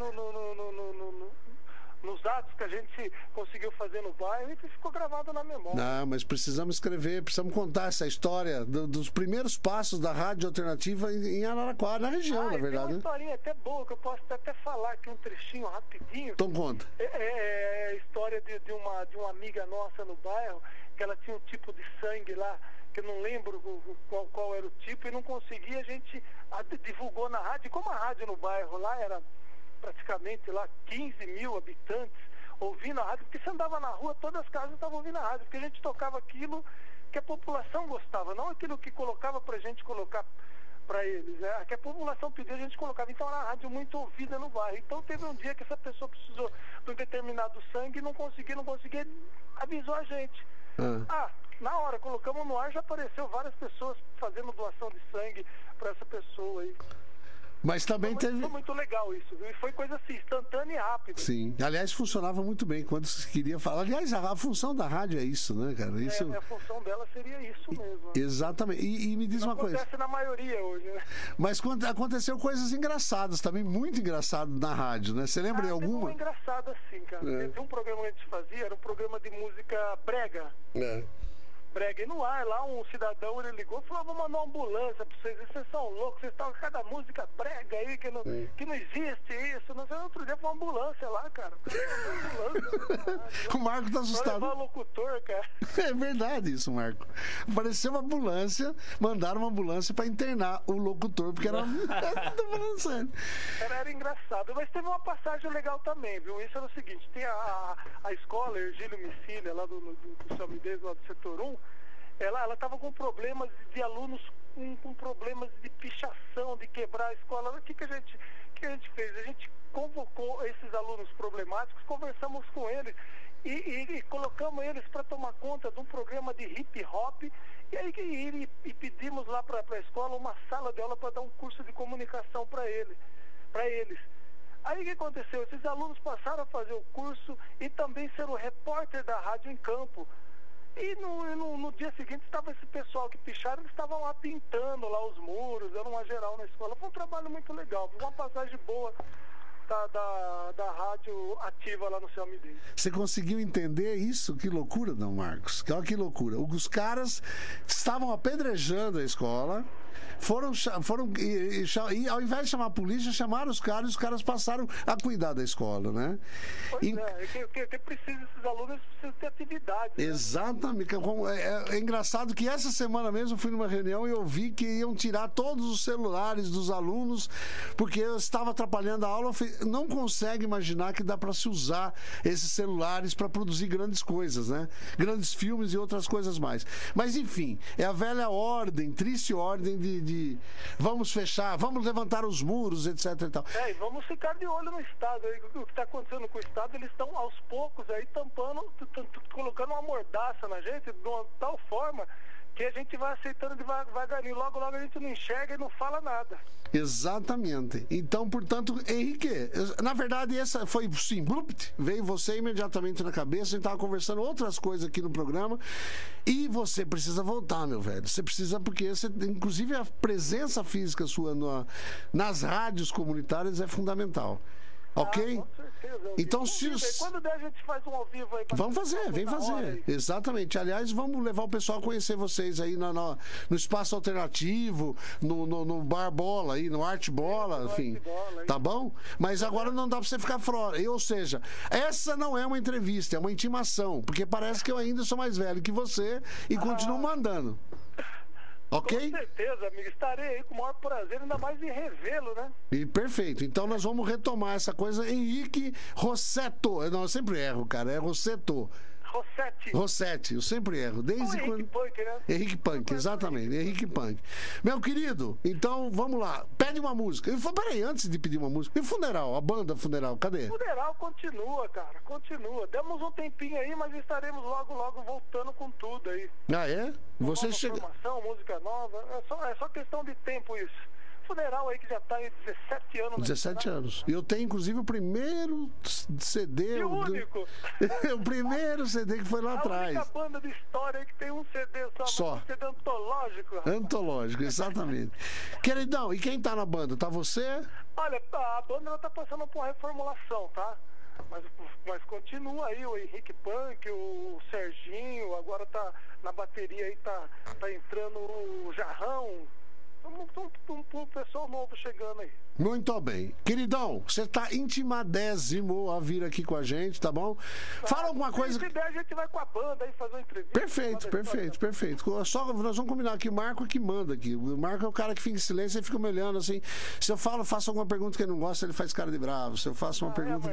nos atos que a gente conseguiu fazer no bairro e ficou gravado na memória. Não, mas precisamos escrever, precisamos contar essa história dos primeiros passos da Rádio Alternativa em Araraquara, na região, na verdade. Tem uma historinha até boa que eu posso até falar aqui um trechinho rapidinho. Então conta. É a história de uma amiga nossa no bairro, que ela tinha um tipo de sangue lá, que eu não lembro qual era o tipo, e não conseguia, a gente divulgou na rádio. Como a rádio no bairro lá era praticamente lá 15 mil habitantes ouvindo a rádio, porque você andava na rua, todas as casas estavam ouvindo a rádio, porque a gente tocava aquilo que a população gostava, não aquilo que colocava pra gente colocar para eles, né? Que a população pedia, a gente colocava. Então era uma rádio muito ouvida no bairro. Então teve um dia que essa pessoa precisou de um determinado sangue e não conseguia, avisou a gente. Na hora, colocamos no ar, já apareceu várias pessoas fazendo doação de sangue para essa pessoa aí. Mas também teve... Foi muito legal isso, viu? E foi coisa assim, instantânea e rápida. Sim. Aliás, funcionava muito bem quando se queria falar. Aliás, a função da rádio é isso, né, cara? Isso... A função dela seria isso mesmo. Exatamente. E me diz uma coisa. Acontece na maioria hoje, né? Mas aconteceu coisas engraçadas também, muito engraçado na rádio, né? Você lembra de alguma? Teve engraçado assim, cara. Teve um programa que a gente fazia, era um programa de música brega. Brega. E no ar, lá um cidadão, ele ligou e falou: vou mandar uma ambulância pra vocês são loucos, vocês estão com cada música brega aí, que não existe isso. Não sei, outro dia foi uma ambulância lá, cara. O Marco tá assustado. Vai levar o locutor, cara. É verdade isso, Marco. Apareceu uma ambulância, mandaram uma ambulância pra internar o locutor, porque era tô falando sério. Era engraçado, mas teve uma passagem legal também, viu? Isso era o seguinte, tem a escola Ergílio Micília, lá do São Midez, lá do setor 1, ela estava com problemas de alunos com problemas de pichação, de quebrar a escola. O que a gente fez? A gente convocou esses alunos problemáticos, conversamos com eles e colocamos eles para tomar conta de um programa de hip hop e pedimos lá para a escola uma sala de aula para dar um curso de comunicação para eles. Aí o que aconteceu? Esses alunos passaram a fazer o curso e também ser o repórter da rádio em campo. E no dia seguinte estava esse pessoal que picharam, eles estavam lá pintando lá os muros, dando uma geral na escola. Foi um trabalho muito legal, foi uma passagem boa da rádio ativa lá no Céu Mirim. Você conseguiu entender isso? Que loucura, não, Marcos? Olha que loucura. Os caras estavam apedrejando a escola, e ao invés de chamar a polícia, chamaram os caras e os caras passaram a cuidar da escola, né? Pois que precisa, esses alunos precisam ter atividade. Exatamente. É engraçado que essa semana mesmo eu fui numa reunião e eu vi que iam tirar todos os celulares dos alunos porque eu estava atrapalhando a aula. Não consegue imaginar que dá para se usar esses celulares para produzir grandes coisas, né? Grandes filmes e outras coisas mais. Mas enfim, é a velha ordem, triste ordem de vamos fechar, vamos levantar os muros, etc e tal. E vamos ficar de olho no Estado. O que está acontecendo com o Estado, eles estão aos poucos aí tampando, colocando uma mordaça na gente de uma tal forma que a gente vai aceitando devagarinho. Logo a gente não enxerga e não fala nada. Exatamente. Então, portanto, Henrique, na verdade, essa foi sim, veio você imediatamente na cabeça. A gente estava conversando outras coisas aqui no programa e você precisa voltar, meu velho. Você precisa, porque inclusive a presença física sua nas rádios comunitárias é fundamental. Ok? Com certeza. Então, quando der, a gente faz um ao vivo aí. Vamos fazer, vem fazer. Exatamente. Aliás, vamos levar o pessoal a conhecer vocês aí no espaço alternativo, no Bar Bola, aí, no Arte Bola, enfim. Tá bom? Mas agora não dá pra você ficar fora. Ou seja, essa não é uma entrevista, é uma intimação. Porque parece que eu ainda sou mais velho que você e continuo mandando. Ok? Com certeza, amigo. Estarei aí com o maior prazer, ainda mais em revê-lo, né? E perfeito. Então nós vamos retomar essa coisa. Henrique Rossetto. Eu sempre erro, cara. É Rossetto. Rossetti, eu sempre erro. Desde quando... Henrique Punk, né? Henrique Punk, exatamente. Henrique Punk. Meu querido, então vamos lá. Pede uma música. Peraí, antes de pedir uma música. E funeral? A banda Funeral, cadê? Funeral continua, cara. Continua. Demos um tempinho aí, mas estaremos logo voltando com tudo aí. Ah, é? Você chega. Formação, música nova. É só questão de tempo isso. Funeral aí que já tá em 17 anos. 17 anos. E eu tenho, inclusive, o primeiro CD. E o único. O primeiro CD que foi lá atrás. A única banda de história aí que tem um CD só. Um CD antológico. Antológico, exatamente. Queridão, e quem tá na banda? Tá você? Olha, a banda ela tá passando por uma reformulação, tá? Mas continua aí o Henrique Punk, o Serginho, agora tá na bateria aí, tá entrando o Jarrão. Um pessoal novo chegando aí. Muito bem. Queridão, você tá intimadésimo a vir aqui com a gente, tá bom? Fala alguma coisa. Se der, a gente vai com a banda aí fazer uma entrevista. Perfeito. Só nós vamos combinar aqui, o Marco é que manda aqui. O Marco é o cara que fica em silêncio e fica me olhando assim. Se eu faço alguma pergunta que ele não gosta, ele faz cara de bravo. Se eu faço uma pergunta.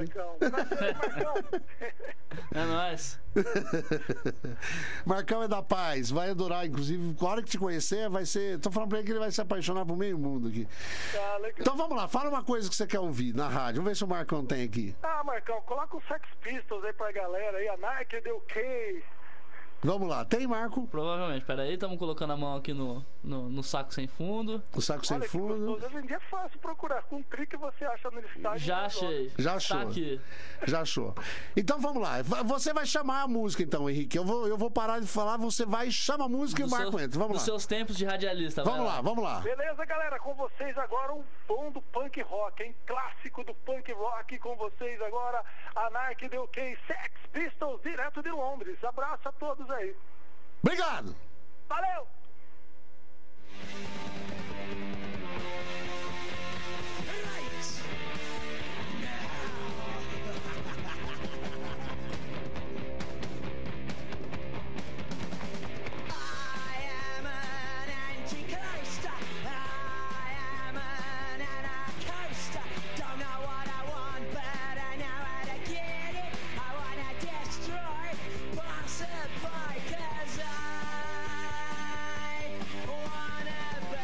É nóis. Marcão é da paz, vai adorar, inclusive, a hora que te conhecer, vai ser. Tô falando pra ele que ele vai se apaixonar por meio mundo aqui. Então vamos lá, fala uma coisa que você quer ouvir na rádio. Vamos ver se o Marcão tem aqui. Marcão, coloca os Sex Pistols aí pra galera aí, a Nike deu ok. Vamos lá, tem, Marco? Provavelmente, peraí, estamos colocando a mão aqui no saco sem fundo. O saco sem fundo. Hoje em dia é fácil procurar, com um clique você acha no estádio. Já achei. Já achou. Tá aqui. Já achou. Então vamos lá, você vai chamar a música então, Henrique. Eu vou parar de falar, você vai chamar a música e o Marco entra. Vamos lá. Dos seus tempos de radialista. Vamos lá. Beleza, galera, com vocês agora um bom do punk rock, hein? Clássico do punk rock com vocês agora, a Nike deu ok, Sex Pistols, direto de Londres. Abraço a todos aí. Obrigado. Valeu. Cause I wanna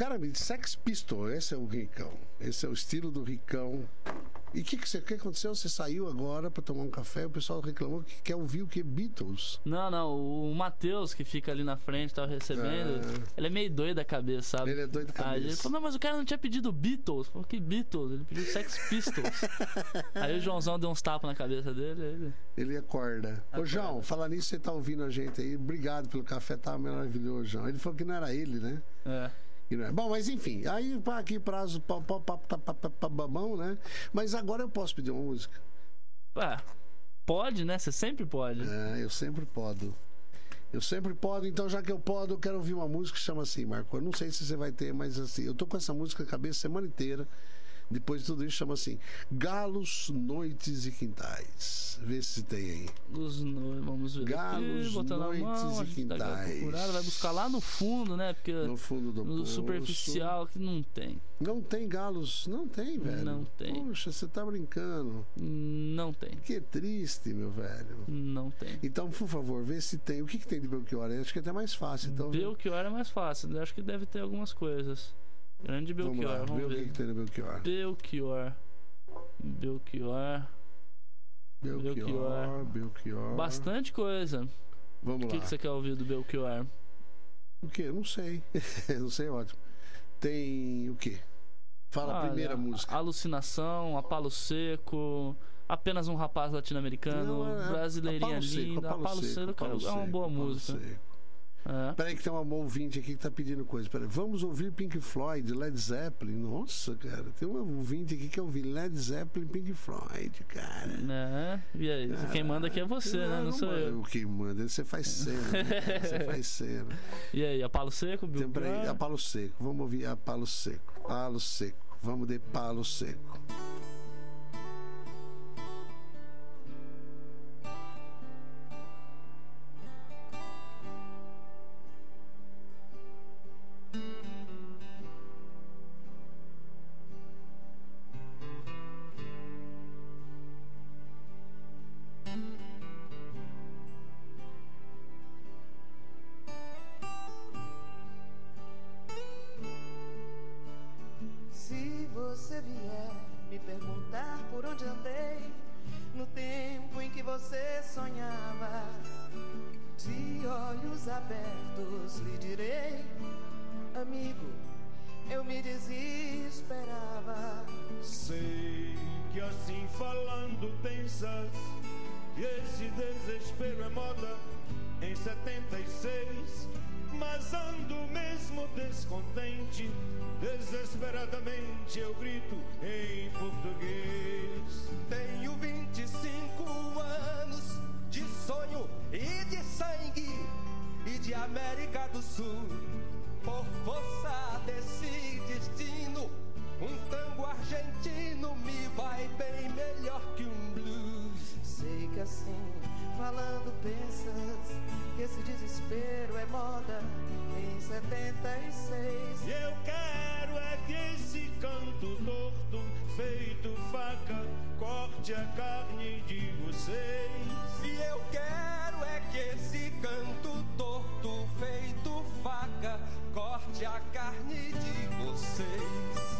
cara, Sex Pistol, esse é o Ricão. Esse é o estilo do Ricão. E o que aconteceu? Você saiu agora pra tomar um café, o pessoal reclamou que quer ouvir o que? Beatles? Não, o Matheus, que fica ali na frente, tava recebendo, ele é meio doido da cabeça, sabe? Ele é doido da cabeça. Aí ele falou, não, mas o cara não tinha pedido Beatles. Falou, que Beatles? Ele pediu Sex Pistols. Aí o Joãozão deu uns tapas na cabeça dele. Ele acorda. Ô, João, falar nisso, você tá ouvindo a gente aí. Obrigado pelo café, tá maravilhoso, João. Ele falou que não era ele, né? Bom, mas enfim, aí aqui prazo babão, né? Mas agora eu posso pedir uma música? Pode, né? Você sempre pode. Eu sempre podo. Então já que eu podo, eu quero ouvir uma música que chama assim, Marco. Eu não sei se você vai ter, mas assim, eu tô com essa música na cabeça a semana inteira. Depois de tudo isso, chama assim Galos, Noites e Quintais. Vê se tem aí. Vamos ver. Galos, aqui, Noites e Quintais. Vai buscar lá no fundo, né? Porque no fundo do no superficial que não tem. Não tem galos? Não tem, velho. Não tem. Poxa, você tá brincando. Não tem. Que triste, meu velho. Não tem. Então, por favor, vê se tem. O que tem de Belchior? Acho que é até mais fácil. Então, Belchior é mais fácil. Eu acho que deve ter algumas coisas. Grande Belchior, vamos ver. O que tem no Belchior? Belchior. Bastante coisa. Vamos lá. O que você quer ouvir do Belchior? O que? Não sei. Não sei, ótimo. Tem o quê? Fala a primeira música. Alucinação, A Palo Seco, Apenas um Rapaz Latino-Americano, Brasileirinha Linda. A Palo Seco é uma boa música. Peraí que tem uma ouvinte aqui que tá pedindo coisa. Peraí. Vamos ouvir Pink Floyd, Led Zeppelin. Nossa, cara, tem uma ouvinte aqui que quer ouvir Led Zeppelin, Pink Floyd, cara. E aí, quem manda aqui é você, né? Não sou eu. Quem manda, você faz cena. Você faz cena. E aí, A Palo Seco? Peraí, A Palo Seco. Vamos ouvir A Palo Seco. Palo Seco. Vamos de Palo Seco. Desesperadamente eu grito em português. Tenho 25 anos de sonho e de sangue e de América do Sul. Por força desse destino, um tango argentino me vai bem melhor que um blues. Sei que assim, falando pensas, que esse desespero é moda em 76. E eu quero é que esse canto torto, feito faca, corte a carne de vocês. E eu quero é que esse canto torto, feito faca, corte a carne de vocês.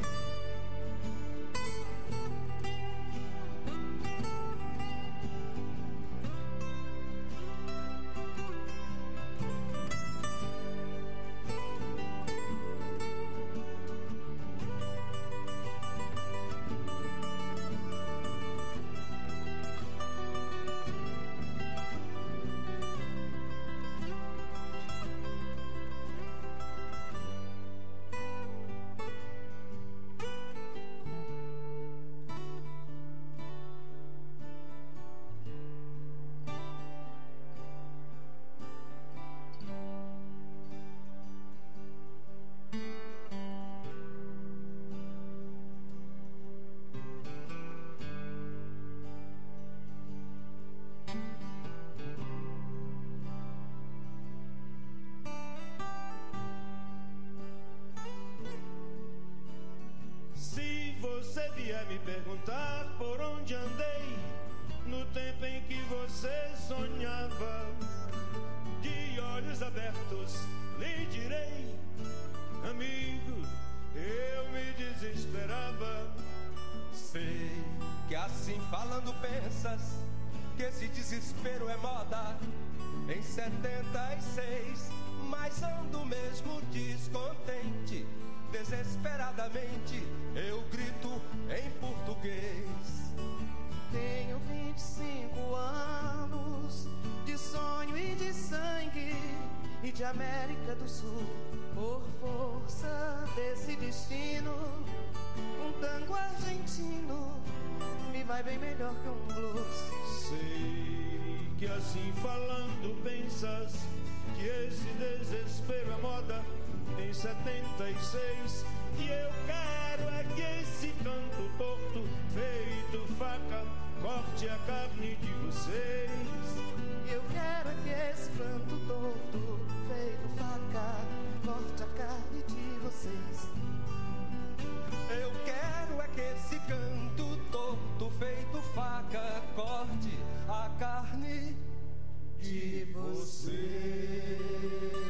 Me perguntar por onde andei no tempo em que você sonhava, de olhos abertos lhe direi: amigo, eu me desesperava. Sei que assim falando pensas que esse desespero é moda. Em 76, mas ando mesmo descontente. Desesperadamente eu grito em português. Tenho 25 anos de sonho e de sangue e de América do Sul. Por força desse destino, um tango argentino me vai bem melhor que um blues. Sei que assim falando pensas que esse desespero é moda. Em 76, e eu quero é que esse canto torto feito faca corte a carne de vocês. Eu quero é que esse canto torto feito faca corte a carne de vocês. Eu quero é que esse canto torto feito faca corte a carne de vocês.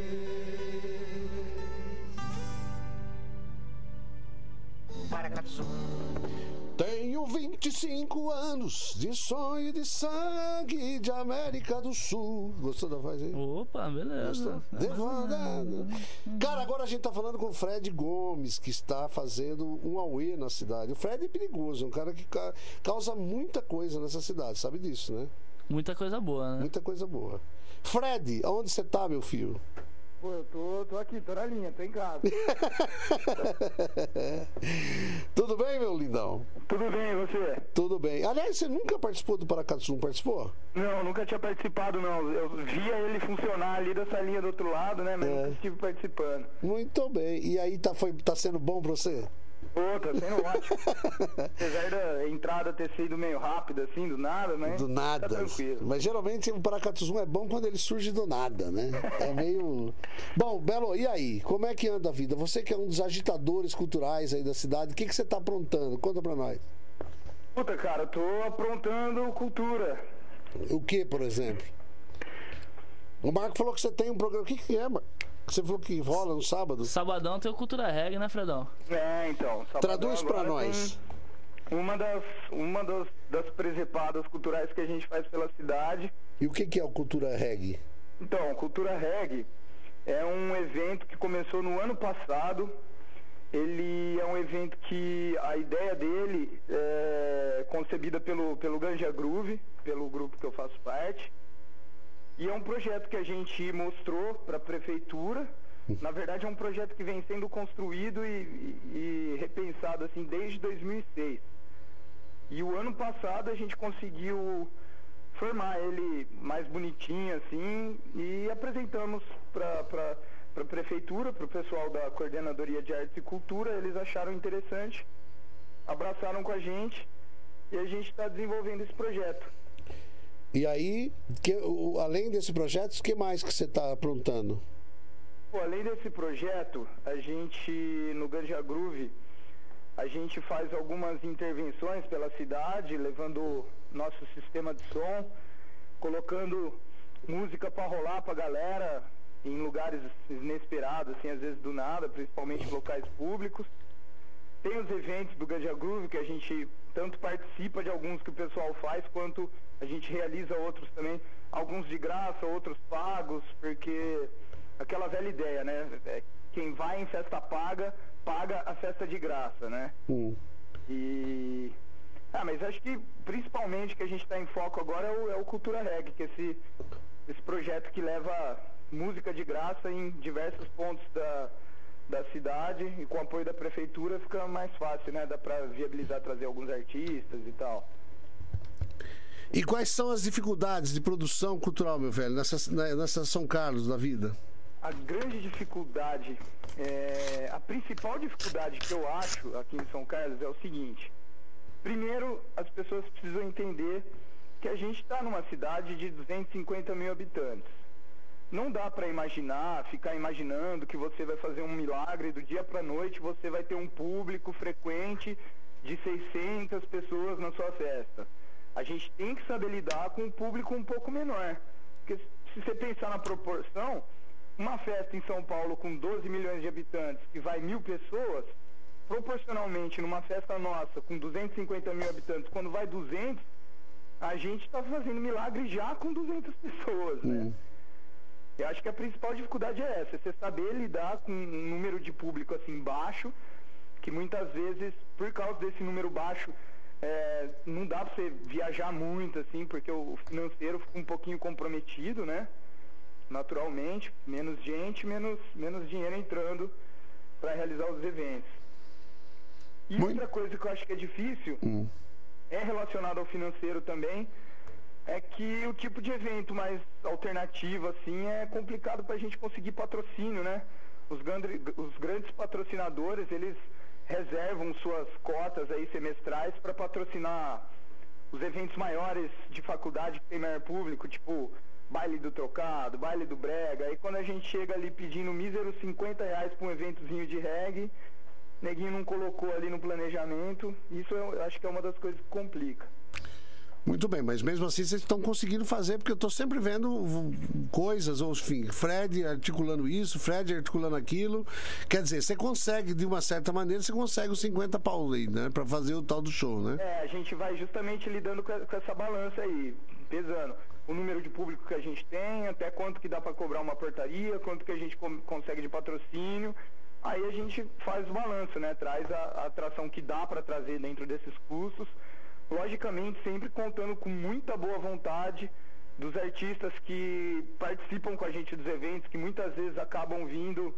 Tenho 25 anos de sonho e de sangue de América do Sul. Gostou da voz aí? Opa, beleza. Cara, agora a gente tá falando com o Fred Gomes, que está fazendo um auê na cidade. O Fred é perigoso, é um cara que causa muita coisa nessa cidade, sabe disso, né? Muita coisa boa, né? Muita coisa boa. Fred, aonde você tá, meu filho? Pô, eu tô aqui, tô na linha, tô em casa. Tudo bem, meu lindão? Tudo bem, e você? Tudo bem. Aliás, você nunca participou do Paracatu, participou? Não, nunca tinha participado, não. Eu via ele funcionar ali dessa linha do outro lado, né? Mas nunca estive participando. Muito bem. E aí, tá sendo bom pra você? Pô, tá sendo ótimo. Apesar da entrada ter sido meio rápida, assim, do nada, né? Do nada. Tá tranquilo. Mas geralmente o Paracatu é bom quando ele surge do nada, né? É meio... Bom, Belo, e aí? Como é que anda a vida? Você que é um dos agitadores culturais aí da cidade, o que você tá aprontando? Conta pra nós. Puta, cara, eu tô aprontando cultura. O que, por exemplo? O Marco falou que você tem um programa... O que é, Marco? Você falou que rola no sábado? Sabadão tem o Cultura Reggae, né, Fredão? É, então. Traduz pra nós. Uma das presepadas culturais que a gente faz pela cidade. E o que é o Cultura Reggae? Então, o Cultura Reggae é um evento que começou no ano passado. Ele é um evento que a ideia dele é concebida pelo Ganja Groove, pelo grupo que eu faço parte. E é um projeto que a gente mostrou para a prefeitura. Na verdade, é um projeto que vem sendo construído e repensado assim desde 2006. E o ano passado a gente conseguiu formar ele mais bonitinho assim e apresentamos para a prefeitura, para o pessoal da Coordenadoria de Artes e Cultura. Eles acharam interessante, abraçaram com a gente e a gente está desenvolvendo esse projeto. E aí, além desse projeto, o que mais que você está aprontando? Pô, além desse projeto, a gente, no Ganja Groove, a gente faz algumas intervenções pela cidade, levando nosso sistema de som, colocando música para rolar pra galera em lugares inesperados, assim, às vezes do nada, principalmente em locais públicos. Tem os eventos do Ganja Groove, que a gente tanto participa de alguns que o pessoal faz, quanto a gente realiza outros também, alguns de graça, outros pagos, porque aquela velha ideia, né? Quem vai em festa paga a festa de graça, né? E... mas acho que principalmente que a gente está em foco agora é o Cultura Reggae, que é esse projeto que leva música de graça em diversos pontos da cidade, e com o apoio da prefeitura fica mais fácil, né? Dá para viabilizar, trazer alguns artistas e tal. E quais são as dificuldades de produção cultural, meu velho, nessa São Carlos da vida? A grande dificuldade, a principal dificuldade que eu acho aqui em São Carlos é o seguinte: primeiro, as pessoas precisam entender que a gente está numa cidade de 250 mil habitantes. Não dá para ficar imaginando que você vai fazer um milagre do dia para a noite, você vai ter um público frequente de 600 pessoas na sua festa. A gente tem que saber lidar com um público um pouco menor. Porque se você pensar na proporção, uma festa em São Paulo com 12 milhões de habitantes, que vai 1.000 pessoas, proporcionalmente numa festa nossa com 250 mil habitantes, quando vai 200, a gente está fazendo milagre já com 200 pessoas, né? Eu acho que a principal dificuldade é essa, você saber lidar com um número de público assim baixo, que muitas vezes, por causa desse número baixo, não dá para você viajar muito, assim, porque o financeiro fica um pouquinho comprometido, né? Naturalmente, menos gente, menos dinheiro entrando para realizar os eventos. E outra coisa que eu acho que é difícil, é relacionado ao financeiro também, é que o tipo de evento mais alternativo, assim, é complicado para a gente conseguir patrocínio, né? Os grandes patrocinadores, eles reservam suas cotas aí semestrais para patrocinar os eventos maiores de faculdade que tem maior público, tipo baile do trocado, baile do brega. Aí quando a gente chega ali pedindo míseros R$50 para um eventozinho de reggae, neguinho não colocou ali no planejamento. Isso eu acho que é uma das coisas que complica. Muito bem, mas mesmo assim vocês estão conseguindo fazer, porque eu estou sempre vendo coisas, ou enfim, Fred articulando isso, Fred articulando aquilo. Quer dizer, você consegue, de uma certa maneira, você consegue os 50 pau aí, né? Para fazer o tal do show, né? A gente vai justamente lidando com essa balança aí, pesando o número de público que a gente tem, até quanto que dá para cobrar uma portaria, quanto que a gente consegue de patrocínio. Aí a gente faz o balanço, né? Traz a atração que dá para trazer dentro desses custos. Logicamente, sempre contando com muita boa vontade dos artistas que participam com a gente dos eventos, que muitas vezes acabam vindo,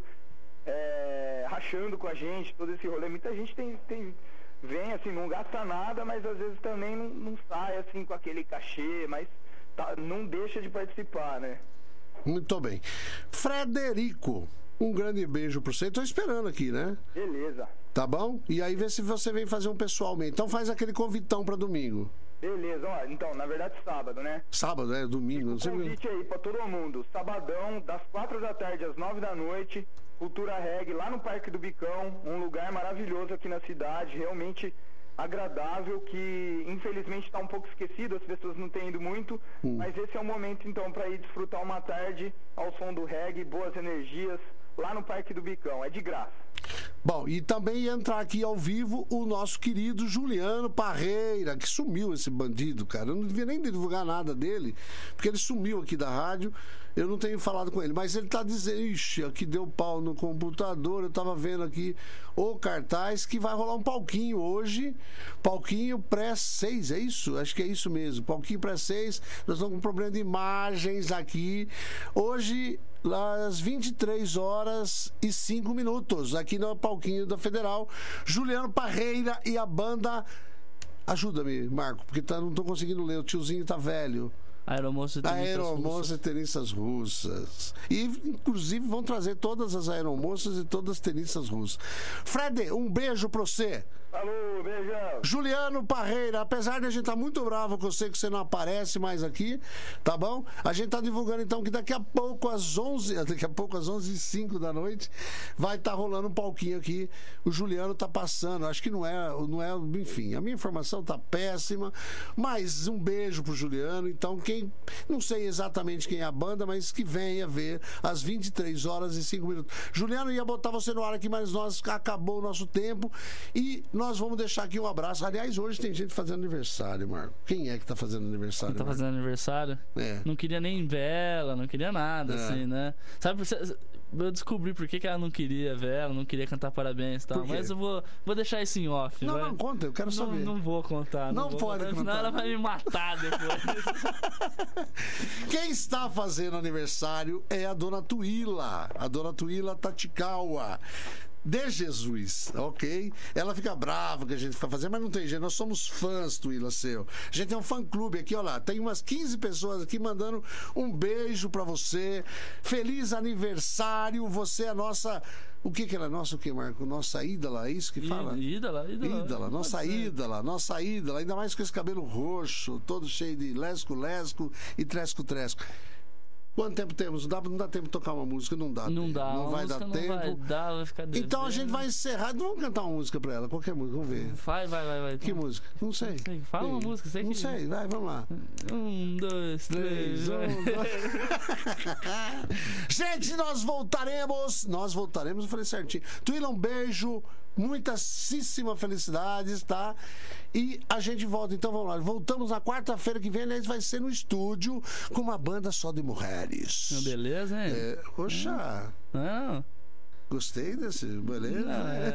rachando com a gente, todo esse rolê. Muita gente vem assim, não gasta nada, mas às vezes também não sai assim com aquele cachê, mas não deixa de participar, né? Muito bem. Frederico, um grande beijo pra você. Tô esperando aqui, né? Beleza. Tá bom? E aí vê se você vem fazer um pessoalmente. Então faz aquele convitão pra domingo. Beleza, ó, então, na verdade sábado, né? Sábado, domingo. Não sei. Convite aí pra todo mundo. Sabadão, das 4 da tarde às 9 da noite, Cultura Reggae, lá no Parque do Bicão, um lugar maravilhoso aqui na cidade, realmente agradável, que infelizmente está um pouco esquecido, as pessoas não têm ido muito, mas esse é o momento então para ir desfrutar uma tarde ao som do reggae, boas energias, lá no Parque do Bicão, é de graça. Bom, e também ia entrar aqui ao vivo o nosso querido Juliano Parreira, que sumiu, esse bandido, cara. Eu não devia nem divulgar nada dele, porque ele sumiu aqui da rádio. Eu não tenho falado com ele, mas ele tá dizendo, ixi, aqui deu pau no computador. Eu tava vendo aqui o cartaz que vai rolar um palquinho hoje, palquinho pré-6, é isso? Acho que é isso mesmo, palquinho pré-6. Nós estamos com um problema de imagens aqui. Hoje, lá às 23h05, aqui no palquinho da Federal, Juliano Parreira e a banda. Ajuda-me, Marco, porque não tô conseguindo ler, o tiozinho tá velho. Aeromoça e tenistas russas. E, inclusive, vão trazer todas as aeromoças e todas as tenistas russas. Fred, um beijo pra você. Falou, beijão. Juliano Parreira, apesar de a gente estar muito bravo, que eu sei que você não aparece mais aqui, tá bom? A gente tá divulgando então que daqui a pouco às 11h05 da noite vai estar rolando um palquinho aqui. O Juliano tá passando, acho que não é, enfim, a minha informação tá péssima, mas um beijo pro Juliano. Então, não sei exatamente quem é a banda, mas que venha ver às 23h05. Juliano, ia botar você no ar aqui, mas acabou o nosso tempo e nós vamos deixar aqui um abraço. Aliás, hoje tem gente fazendo aniversário, Marco. Quem é que tá fazendo aniversário? Tá fazendo aniversário? É. Não queria nem vela, não queria nada, assim, né? Sabe, eu descobri por que ela não queria vela, não queria cantar parabéns e tal. Mas eu vou deixar isso em off. Não conta, eu quero saber. Não vou contar. Não pode contar. Senão ela vai me matar depois. Quem está fazendo aniversário é a dona Tuíla. A dona Tuíla Tachikawa. De Jesus, ok? Ela fica brava que a gente fica fazendo, mas não tem jeito, nós somos fãs, Tuíla, seu. A gente tem um fã-clube aqui, ó lá, tem umas 15 pessoas aqui mandando um beijo pra você. Feliz aniversário, você é a nossa... O que ela é nossa, o que, Marco? Nossa ídola, é isso que fala? Ídola, nossa ídola, ainda mais com esse cabelo roxo, todo cheio de lesco e tresco. Quanto tempo temos? Não dá tempo de tocar uma música? Não dá. Não dá. Não vai dar tempo. Vai ficar devendo. Então a gente vai encerrar. Vamos cantar uma música pra ela. Qualquer música. Vamos ver. Vai. Que música? Não sei. Fala uma música. Não sei. Vai, vamos lá. 1, 2, 3. Gente, nós voltaremos. Eu falei certinho. Twila, um beijo. Muitíssima felicidades, tá? E a gente volta, então vamos lá. Voltamos na quarta-feira que vem, aliás, vai ser no estúdio com uma banda só de mulheres. Beleza, hein? Poxa. Não. Gostei desse, beleza?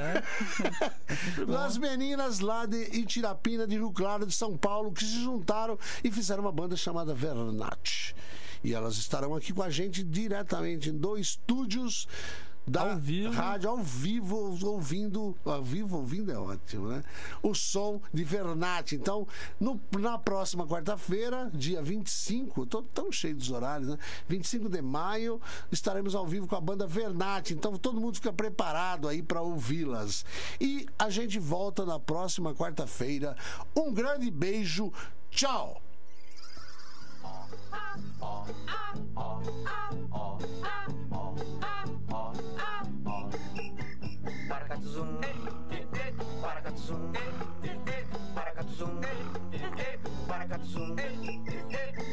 As meninas lá de Itirapina, de Rio Claro, de São Paulo, que se juntaram e fizeram uma banda chamada Vernat. E elas estarão aqui com a gente diretamente em 2 estúdios da rádio, ao vivo, ouvindo é ótimo, né? O som de Vernat. Então, na próxima quarta-feira, dia 25, tô tão cheio dos horários, né? 25 de maio, estaremos ao vivo com a banda Vernat. Então, todo mundo fica preparado aí para ouvi-las. E a gente volta na próxima quarta-feira. Um grande beijo. Tchau! Paracatuzum, paracatuzum, paracatuzum, paracatuzum.